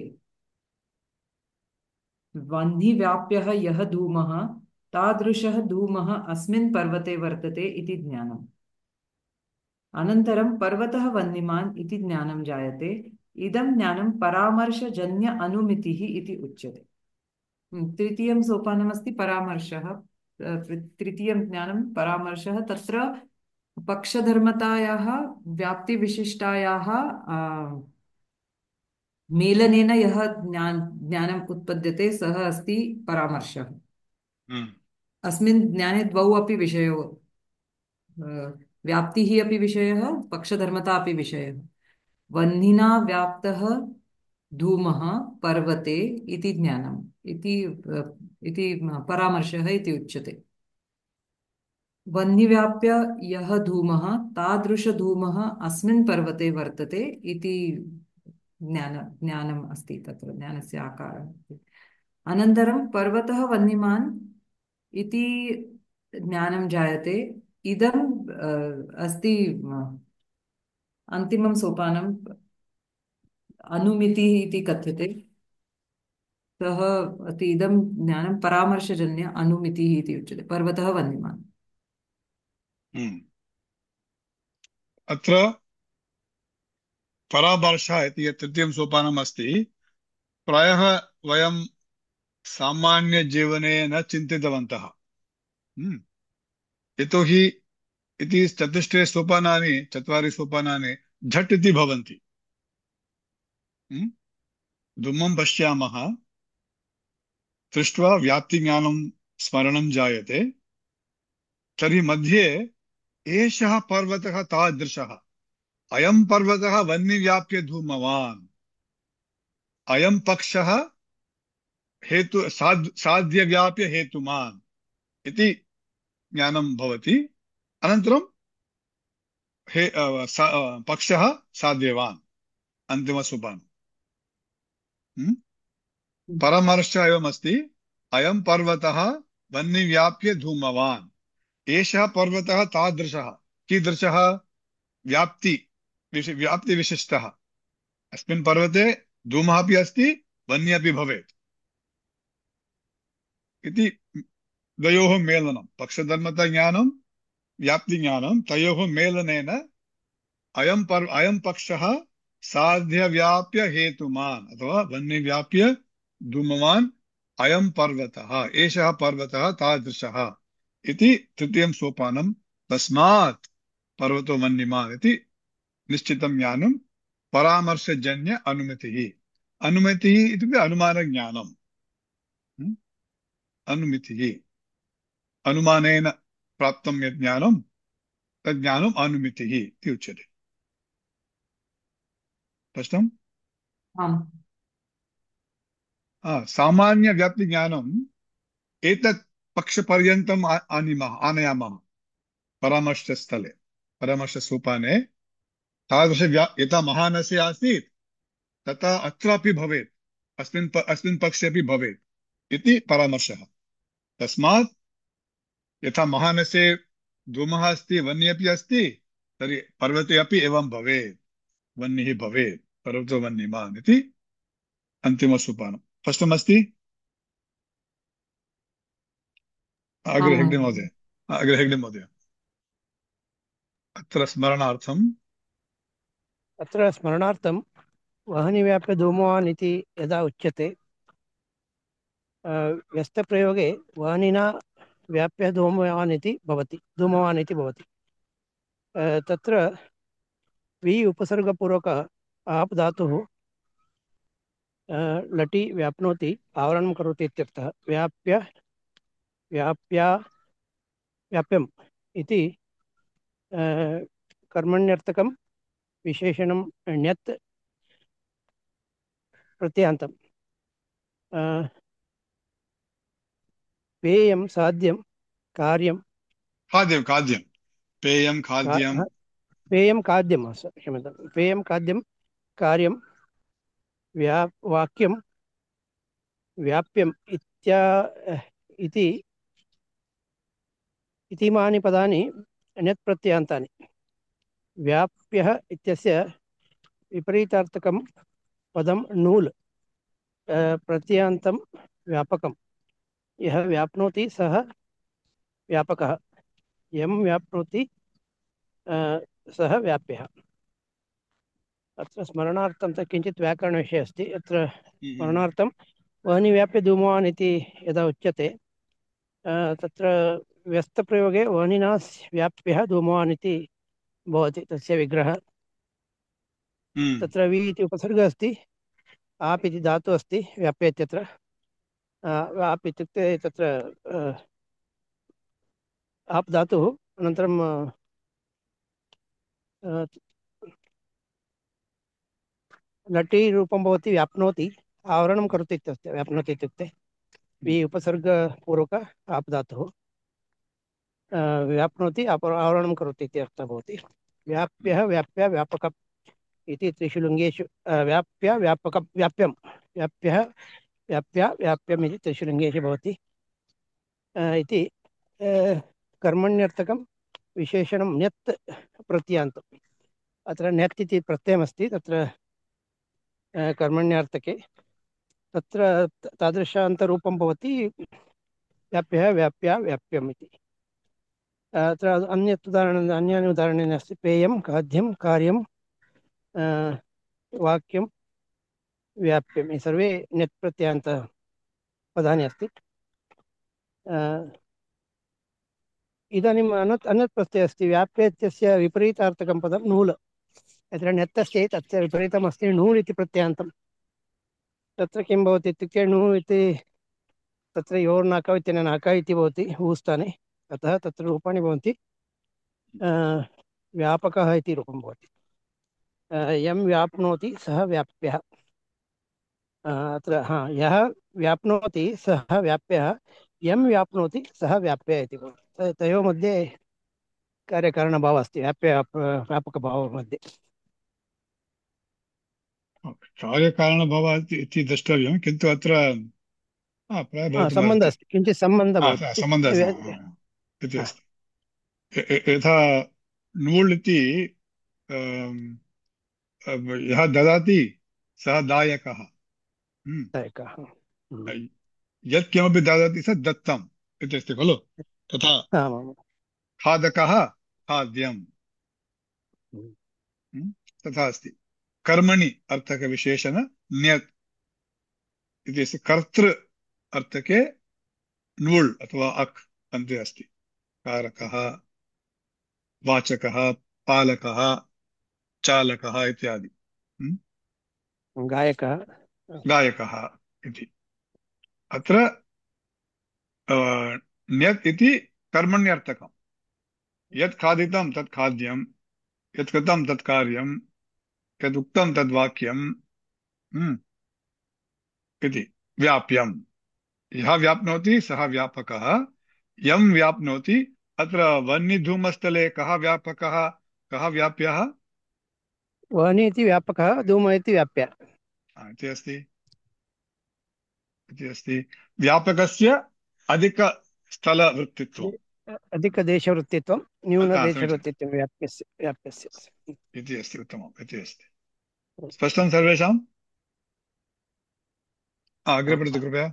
वह्निव्याप्यः यः धूमः तादृशः धूमः अस्मिन् पर्वते वर्तते इति ज्ञानम्। अनन्तरं पर्वतः वह्निमान् इति ज्ञानं जायते। इदं ज्ञानं परामर्शजन्य अनुमितिः इति उच्यते। तृतीयं सोपानमस्ति परामर्शः। तृतीयं ज्ञानं परामर्शः। तत्र पक्षधर्मतायाः व्याप्तिविशिष्टायाः मेलनेन यः ज्ञानम् उत्पद्यते सः अस्ति परामर्शः। अस्मिन् ज्ञाने द्वौ अपि विषयौ, व्याप्तिः अपि विषयः, पक्षधर्मता अपि विषयः। वह्निना व्याप्तः धूमः पर्वते इति ज्ञानम् इति परामर्शः इति उच्यते। वह्निव्याप्य यः धूमः तादृशधूमः अस्मिन् पर्वते वर्तते इति ज्ञानम् अस्ति। तत्र ज्ञानस्य आकारः अस्ति। अनन्तरं पर्वतः वह्निमान् इति ज्ञानं जायते। इदं अस्ति अन्तिमं सोपानं अनुमितिः इति कथ्यते। सः अस्ति इदं ज्ञानं परामर्शजन्य अनुमितिः इति उच्यते। पर्वतः वह्निमान्। अत्र परामर्शः इति यत् तृतीयं सोपानम् अस्ति, प्रायः वयं सामान्यजीवने न चिन्तितवन्तः। यतोहि इति चतुष्टये सोपानानि, चत्वारि सोपानानि झट् इति भवन्ति। धूमं पश्यामः, दृष्ट्वा व्याप्तिज्ञानं स्मरणं जायते। तर्हि मध्ये एषः पर्वतः तादृशः, अयं पर्वतः वह्निव्याप्य धूमवान्, अयं पक्षः हेतु साध्यव्याप्य हेतुमान् इति ज्ञानं भवति। अनन्तरं पक्षः साध्यवान्, अन्तिमसोपानम्। परामर्श एवमस्ति, अयं पर्वतः वह्निव्याप्य धूमवान्, एषः पर्वतः तादृशः, कीदृशः, व्याप्तिविशिष्टः। अस्मिन् पर्वते धूमः अपि अस्ति, वह्निः अपि भवेत् इति द्वयोः मेलनं, पक्षधर्मताज्ञानं व्याप्तिज्ञानं, तयोः मेलनेन अयं पक्षः साध्यव्याप्य हेतुमान् अथवा वह्निव्याप्य धूमवान् अयं पर्वतः, एषः पर्वतः तादृशः इति तृतीयं सोपानं। तस्मात् पर्वतो वह्निमान् इति निश्चितं ज्ञानं परामर्शजन्य अनुमितिः। अनुमितिः इत्युक्ते अनुमानज्ञानम्। अनुमितिः, अनुमानेन प्राप्तं यत् ज्ञानं तद् ज्ञानम् अनुमितिः इति उच्यते। स्पष्टम्? आम्। सामान्यव्याप्तिज्ञानम् एतत् पक्षपर्यन्तम् आनयामः परामर्शस्थले, परामर्शसोपाने। तादृश यथा महानसे आसीत् तथा अत्रापि भवेत्, अस्मिन् पक्षे अपि भवेत् इति परामर्शः। तस्मात् यथा महानसे धूमः अस्ति, वह्निः अपि अस्ति, तर्हि पर्वते अपि एवं भवेत्, वह्निः भवेत्, पर्वतो वह्निमान् इति अन्तिमसोपानम्। स्पष्टमस्ति? अग्रे हेग्डे महोदय, अग्रे हेग्डे महोदय, अत्र स्मरणार्थम्। अत्र स्मरणार्थं वह्निव्याप्य धूमवान् इति यदा उच्यते, व्यस्तप्रयोगे वह्निना व्याप्य धूमवान् इति भवति, तत्र वि उपसर्गपूर्वकः आप् धातुः लटि व्याप्नोति, आवरणं करोति इत्यर्थः। व्याप्यम् इति कर्मण्यर्थकं विशेषणं ण्यत् प्रत्ययान्तं। पेयं साध्यं कार्यं, खाद्यं पेयं खाद्यं, पेयं खाद्यं, क्षम्यतां, पेयं खाद्यं कार्यं, वाक्यं व्याप्यम् इतीमानि पदानि ण्यत् प्रत्ययान्तानि। व्याप्यः इत्यस्य विपरीतार्थकं पदं नूल् प्रत्ययान्तं व्यापकं यः व्याप्नोति सः व्यापकः यं व्याप्नोति सः व्याप्यः। अत्र स्मरणार्थं किञ्चित् व्याकरणविषये अस्ति। अत्र स्मरणार्थं वह्नि व्याप्य धूमवान् इति यदा उच्यते तत्र व्यस्तप्रयोगे वह्निना व्याप्यः धूमवान् इति भवति तस्य विग्रहः। तत्र वि इति उपसर्गः अस्ति, आप् इति धातुः अस्ति व्याप्य इत्यत्र। आप् इत्युक्ते तत्र आप् धातुः अनन्तरं लटि रूपं भवति व्याप्नोति, आवरणं करोति इत्यस्य व्याप्नोति इत्युक्ते वि उपसर्गपूर्वक आप् धातुः व्याप्नोति आवरणं करोति इति अर्थः भवति। व्याप्यः व्याप्य व्यापकम् इति त्रिषु लिङ्गेषु व्याप्य व्यापकं व्याप्यं व्याप्यः व्याप्य व्याप्यम् इति त्रिषु लिङ्गेषु भवति इति कर्मण्यर्थकं विशेषणं ण्यत् प्रत्ययान्तम्। अत्र ण्यत् इति प्रत्ययमस्ति तत्र कर्मण्यार्थके तत्र तादृशान्तरूपं भवति व्याप्यः व्याप्य व्याप्यम् इति। अत्र अन्यानि उदाहरणानि अस्ति। पेयं खाद्यं कार्यं वाक्यं व्याप्यम्, ये सर्वे ण्यत् प्रत्ययान्त पदानि अस्ति। इदानीम् अन्यत् प्रत्ययः अस्ति व्याप्य इत्यस्य विपरीतार्थकं पदं नूल्। यत्र ण्यत् अस्ति तस्य विपरीतम् अस्ति नूल् इति प्रत्ययान्तं। तत्र किं भवति इत्युक्ते णु इति तत्र योर्नाक इत्यनेन नाक इति भवति ऊस्थाने, अतः तत्र रूपाणि भवन्ति व्यापकः इति रूपं भवति। यं व्याप्नोति सः व्याप्यः। अत्र यः व्याप्नोति सः व्याप्यः, यं व्याप्नोति सः व्याप्यः इति भवति। तयोः मध्ये कार्यकारणभावः अस्ति व्याप्य व्यापकभावः मध्ये। कार्यकारणभावः इति द्रष्टव्यं, किन्तु अत्र प्रायः सम्बन्धः भवितुमर्हति। अस्ति, किञ्चित् सम्बन्धः भवति। सम्बन्धः इति अस्ति। यथा नूल् इति यः ददाति सः दायकः, यत् किमपि ददाति सः दत्तम् इति अस्ति खलु। तथा खादकः खाद्यं तथा अस्ति। कर्मणि अर्थकविशेषण ण्यत् इति अस्ति। कर्तृ अर्थके णुल् अथवा अक् अन्ते अस्ति। कारकः, वाचकः, पालकः, चालकः इत्यादि। गायकः इति। अत्र ण्यत् इति कर्मण्यर्थकं। यत् खादितं तत् खाद्यं, यत् कृतं तत् कार्यं, यद् उक्तं तद् वाक्यं इति व्याप्यं। यः व्याप्नोति सः व्यापकः, यं व्याप्नोति। अत्र वह्निधूमस्थले कः व्यापकः, कः व्याप्यः? वह्नि इति व्यापकः, धूम इति व्याप्य इति अस्ति। व्यापकस्य अधिकस्थलवृत्तित्वम्, अधिकदेशवृत्तित्वं, न्यूनदेशवृत्तित्वं व्याप्यस्य इति अस्ति। उत्तमम् इति अस्ति। स्पष्टं सर्वेषाम्? अग्रे पठतु कृपया।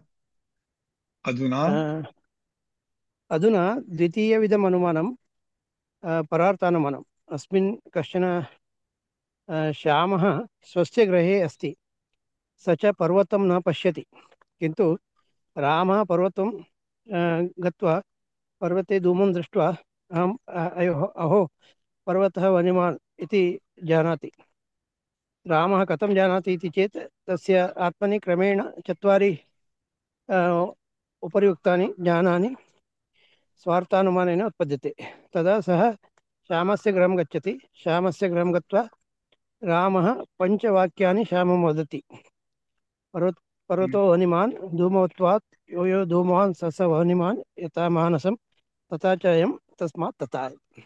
अधुना द्वितीयविधम् अनुमानं परार्थानुमानम्। अस्मिन् कश्चन श्यामः स्वस्य गृहे अस्ति, स च पर्वतं न पश्यति, किन्तु रामः पर्वतं गत्वा पर्वते धूमं दृष्ट्वा अहो पर्वतः वह्निमान् इति जानाति। रामः कथं जानाति इति चेत् तस्य आत्मनि क्रमेण चत्वारि उपर्युक्तानि ज्ञानानि स्वार्थानुमानेन उत्पद्यते। तदा सः श्यामस्य गृहं गच्छति। श्यामस्य गृहं गत्वा रामः पञ्चवाक्यानि श्यामं वदति। पर्वतो वह्निमान् धूमवत्वात् यो यो धूमवान् स स वह्निमान् यथा मानसं तथा च अयं तस्मात् तथा।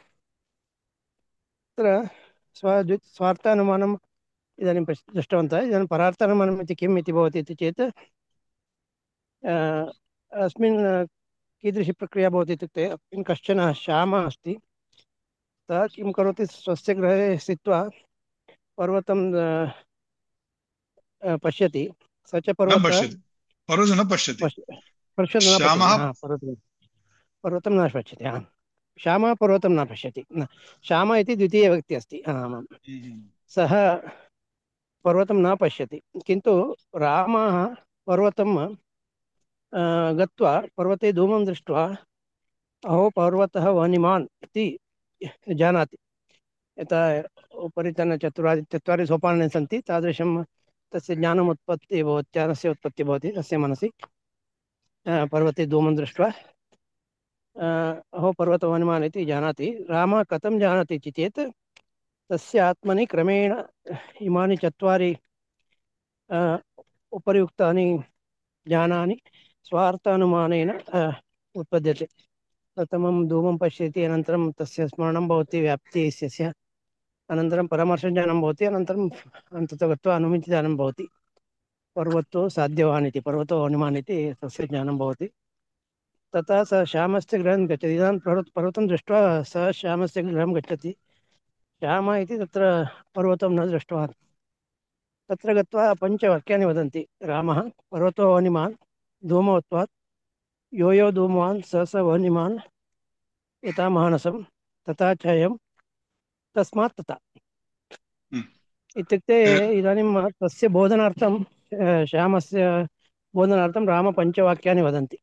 तत्र स्वार्थानुमानम् इदानीं दृष्टवन्तः। इदानीं परार्थानुमानम् इति किम् इति भवति इति चेत् अस्मिन् कीदृशी प्रक्रिया भवति इत्युक्ते कश्चन श्यामः अस्ति, सः किं करोति, स्वस्य गृहे स्थित्वा पर्वतं पश्यति, स च न पर्वतः पश्यति, पर्वतं न पश्यति। पर्वतं न पश्यति, श्यामः हा पर्वतं न पश्यति, हा श्यामः पर्वतं न पश्यति, न श्यामः इति द्वितीयव्यक्ति अस्ति, आमां सः पर्वतं न पश्यति, किन्तु रामः पर्वतं गत्वा पर्वते धूमं दृष्ट्वा अहो पर्वतः वह्निमान् इति जानाति। यथा चत्वारि सोपानानि सन्ति, तादृशं तस्य ज्ञानम् उत्पत्तिः भवति, ज्ञानस्य उत्पत्तिः भवति तस्य मनसि। पर्वते धूमं दृष्ट्वा अहो पर्वतवह्निमान् इति जानाति। रामः कथं जानाति इति चेत् तस्य आत्मनि क्रमेण इमानि चत्वारि उपर्युक्तानि ज्ञानानि स्वार्थानुमानेन उत्पद्यते। प्रथमं धूमं पश्यति, अनन्तरं तस्य स्मरणं भवति व्याप्तिः इत्यस्य, अनन्तरं परामर्शज्ञानं भवति, अनन्तरम् अन्ततो गत्वा अनुमितिज्ञानं भवति। पर्वतो साध्यवान् इति, पर्वतो हनुमान् इति तस्य ज्ञानं भवति। तथा सः श्यामस्य गृहं गच्छति। इदानीं पर्वतं दृष्ट्वा सः श्यामस्य गृहं गच्छति। श्यामः इति तत्र पर्वतं न दृष्टवान्। तत्र गत्वा पञ्चवाक्यानि वदन्ति रामः, पर्वतो वह्निमान् धूमवत्वात्, यो यो धूमवान् स स वह्निमान् यथा मानसं तथा च अयं तस्मात् तथा। इत्युक्ते इदानीं तस्य बोधनार्थं श्यामस्य बोधनार्थं राम पञ्चवाक्यानि वदन्ति।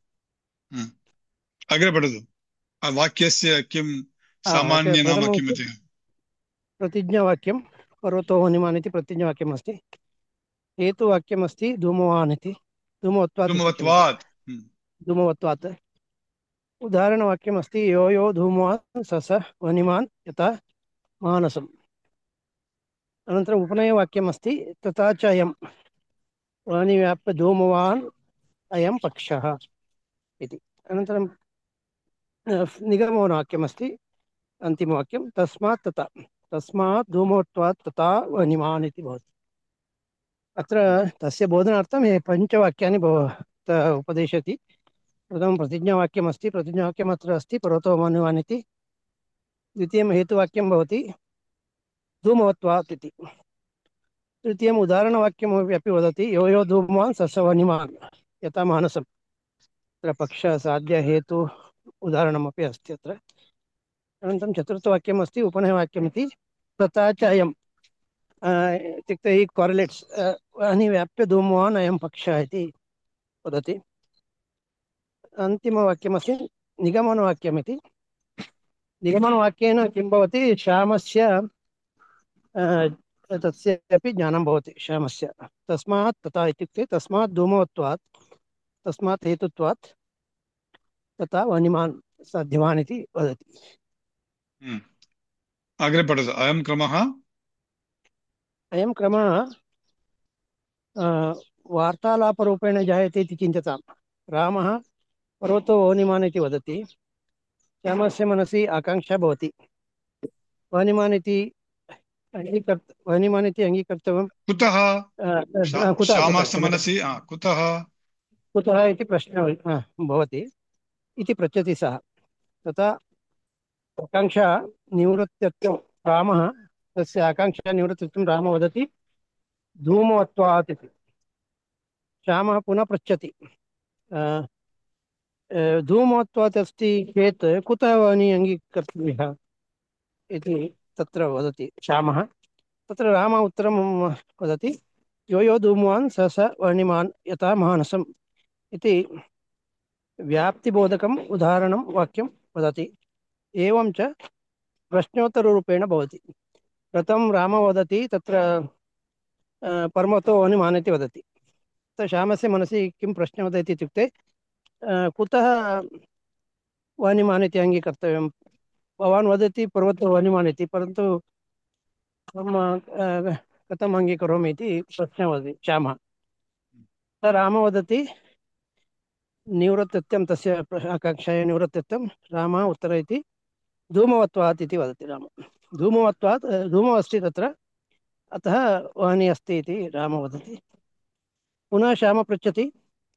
अग्रे पठतु। वाक्यस्य किं सामान्यनाम प्रथमं किमिति? प्रतिज्ञावाक्यं पर्वतो वह्निमान् इति प्रतिज्ञावाक्यम् अस्ति। हेतुवाक्यम् अस्ति धूमवान् इति, धूमवत्वात् इति, क्षम्यतां, धूमवत्वात्। उदाहरणवाक्यम् अस्ति यो यो धूमवान् स स वह्निमान् यथा मानसम्। अनन्तरम् उपनयवाक्यम् अस्ति तथा च अयं वह्निव्याप्य धूमवान् अयं पक्षः इति। अनन्तरं निगमवाक्यमस्ति अन्तिमवाक्यं तस्मात् तथा, तस्मात् धूमवत्वात् तथा वह्निमान् इति भवति। अत्र तस्य बोधनार्थं ये पञ्चवाक्यानि उपदिशति। प्रथमं प्रतिज्ञावाक्यमस्ति, प्रतिज्ञावाक्यम् अत्र अस्ति पर्वतो वह्निमान् इति। द्वितीयं हेतुवाक्यं भवति धूमवत्वात् इति। तृतीयम् उदाहरणवाक्यम् अपि वदति यो यो धूमवान् स स वह्निमान् यथा मानसम्। तत्र पक्ष साध्य हेतु उदाहरणमपि अस्ति अत्र। अनन्तरं चतुर्थवाक्यम् अस्ति उपनयवाक्यमिति तथा च अयम् इत्युक्ते हि कोरिलेट्स् वह्निव्याप्य धूमवान् अयं पक्षः इति वदति। अन्तिमवाक्यमस्ति निगमनवाक्यमिति। निगमनवाक्येन किं भवति, श्यामस्य तस्य अपि ज्ञानं भवति श्यामस्य। तस्मात् तथा इत्युक्ते तस्मात् धूमवत्वात्, तस्मात् हेतुत्वात् तथा वह्निमान् साध्यवान् इति वदति। अग्रे पठतु। अयं क्रमः वार्तालापरूपेण जायते इति चिन्त्यतां। रामः पर्वतो वह्निमान् इति वदति, श्यामस्य मनसि आकाङ्क्षा भवति वह्निमान् इति अङ्गीकर्तव्यं। कुतः? कुतः श्यामस्य मनसि कुतः? कुतः इति प्रश्नः भवति इति पृच्छति सः। तथा आकाङ्क्षा निवृत्त्यर्थं रामः, तस्य आकाङ्क्षा निवृत्त्यर्थं रामः वदति धूमवत्वात् इति। श्यामः पुनः पृच्छति धूमवत्वात् अस्ति चेत् कुतः वह्निः अङ्गीकर्तव्यः इति तत्र वदति श्यामः। तत्र रामः उत्तरं वदति यो यो धूमवान् स स वह्निमान् यथा मानसम् इति व्याप्तिबोधकम् उदाहरणं वाक्यं वदति। एवं च प्रश्नोत्तररूपेण भवति। प्रथमं रामः वदति तत्र पर्वतो वह्निमान् इति वदति। तत्र श्यामस्य मनसि किं प्रश्नः वदति इत्युक्ते कुतः वह्निमान् इति अङ्गीकर्तव्यं? भवान् वदति पर्वतो वह्निमान् इति, परन्तु कथम् अङ्गीकरोमि इति प्रश्नः वदति श्यामः। रामः वदति निवृत्तित्वं, तस्य आकाङ्क्षायाः निवृत्तित्वं रामः उत्तरयति धूमवत्वात् इति वदति रामः। धूमवत्वात् धूमः अस्ति तत्र, अतः वह्निः अस्ति इति रामः वदति। पुनः श्यामः पृच्छति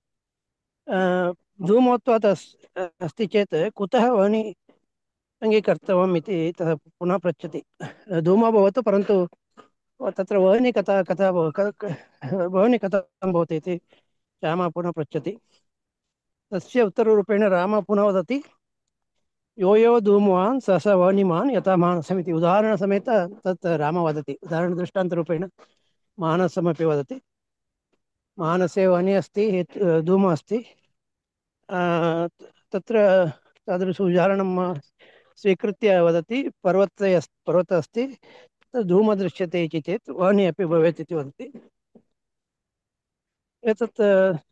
धूमवत्वात् अस्ति चेत् कुतः वह्निः अङ्गीकर्तव्यम् इति पुनः पृच्छति। धूमः भवतु, परन्तु तत्र वहनि कथा कथा वहनि कथं भवति इति रामः पुनः पृच्छति। तस्य उत्तररूपेण रामः पुनः वदति, यो यो धूमवान् स स वह्निमान् यथा मानसमिति। उदाहरणसमेत तत् रामः वदति, उदाहरणदृष्टान्तरूपेण मानसमपि वदति। मानसे वह्निः अस्ति, धूमः अस्ति, तत्र तादृश उदाहरणं स्वीकृत्य वदति। पर्वतः अस्ति, तत्र धूमः दृश्यते इति चेत् वह्निः अपि भवेत् इति वदति। एतत्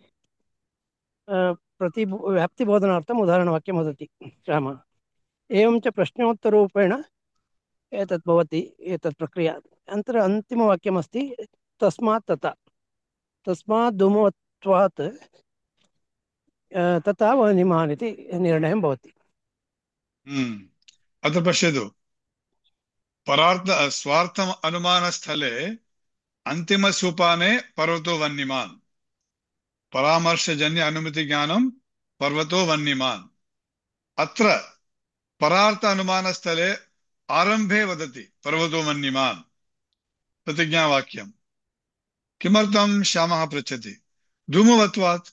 व्याप्तिबोधनार्थम् उदाहरणवाक्यं वदति रामः। एवं च प्रश्नोत्तररूपेण एतत् भवति, एतत् प्रक्रिया। अन्तिमवाक्यमस्ति तस्मात् तथा। तस्मात् धूमवत्वात् तथा वह्निमान् इति निर्णयं भवति। अत्र पश्यतु, स्वार्थम् अनुमानस्थले अन्तिमसोपाने पर्वतो वह्निमान्, परामर्शजन्य अनुमतिज्ञानं पर्वतो वह्निमान्। अत्र परार्थ अनुमानस्थले आरम्भे वदति पर्वतो वह्निमान्, प्रतिज्ञावाक्यम्। किमर्थं श्यामः पृच्छति? धूमवत्वात्।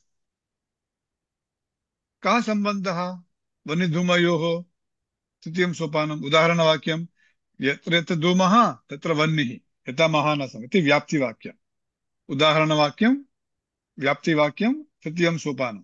कः सम्बन्धः वह्निधूमयोः? तृतीयं सोपानम् उदाहरणवाक्यं, यत्र यत्र धूमः तत्र वह्निः यथा महानसम् इति व्याप्तिवाक्यम्। उदाहरणवाक्यं, व्याप्तिवाक्यं, तृतीयं सोपानम्।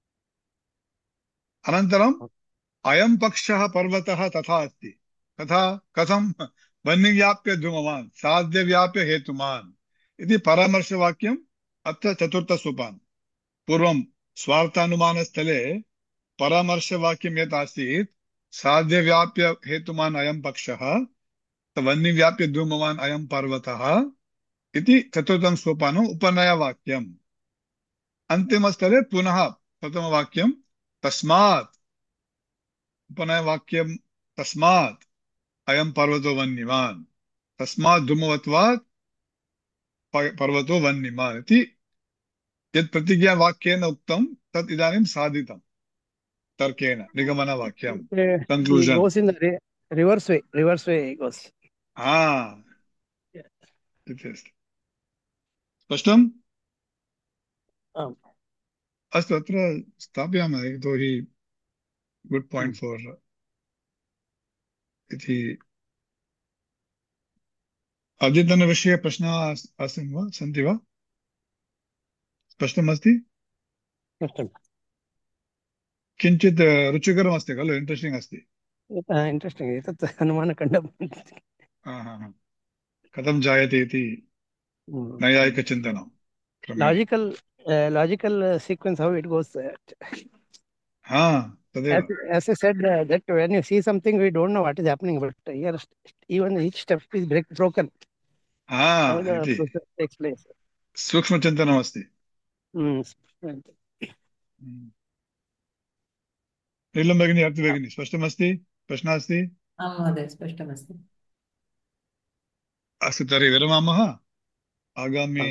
अनन्तरम् अयं पक्षः पर्वतः तथा अस्ति। तथा कथं? वह्निव्याप्य धूमवान् साध्यव्याप्य हेतुमान् इति परामर्शवाक्यम्। अत्र चतुर्थसोपानम्। पूर्वं स्वार्थानुमानस्थले परामर्शवाक्यं यत् आसीत्, साध्यव्याप्य हेतुमान् अयं पक्षः, वह्निव्याप्य धूमवान् अयं पर्वतः इति चतुर्थं सोपानम् उपनयवाक्यम्। अन्तिमस्थले पुनः प्रथमवाक्यं तस्मात्, उपनयवाक्यं तस्मात् अयं पर्वतो वह्निमान्, तस्मात् धूमवत्वात् पर्वतो वह्निमान् इति यत् प्रतिज्ञावाक्येन उक्तं तत् इदानीं साधितं तर्केण, निगमनवाक्यं, He conclusion. goes in the reverse way he goes. इति अस्ति। स्पष्टम्? आम्। अस्तु, अत्र स्थापयामः, यतोहि गुड् पायिण्ट् फोर् इति। अद्यतनविषये प्रश्नाः आसन् वा, सन्ति वा? स्पष्टमस्ति? किञ्चित् रुचिकरमस्ति खलु, इण्ट्रेस्टिङ्ग् अस्ति। इण्ट्रेस्टिङ्ग्, एतत् अनुमानखण्डं कथं जायते इति नैयायिकचिन्तनं क्रमेण। logical sequence how it goes. तदेव। As I said, that when you see something, we don't know what is happening, but here even each step is broken. How the process takes place. सूक्ष्मचिन्तनमस्ति। नीलं भगिनी, अर्ति भगिनी, स्पष्टमस्ति? प्रश्नः अस्ति? आं महोदय, स्पष्टमस्ति। अस्तु, तर्हि विरमामः। आगामि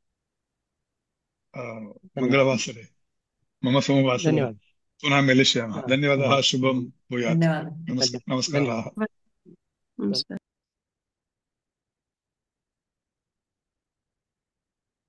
मङ्गलवासरे, मम सोमवासरे पुनः मिलिष्यामः। धन्यवादः। शुभं भूयात्। धन्यवादः। नमस्काराः। नमस्कारः।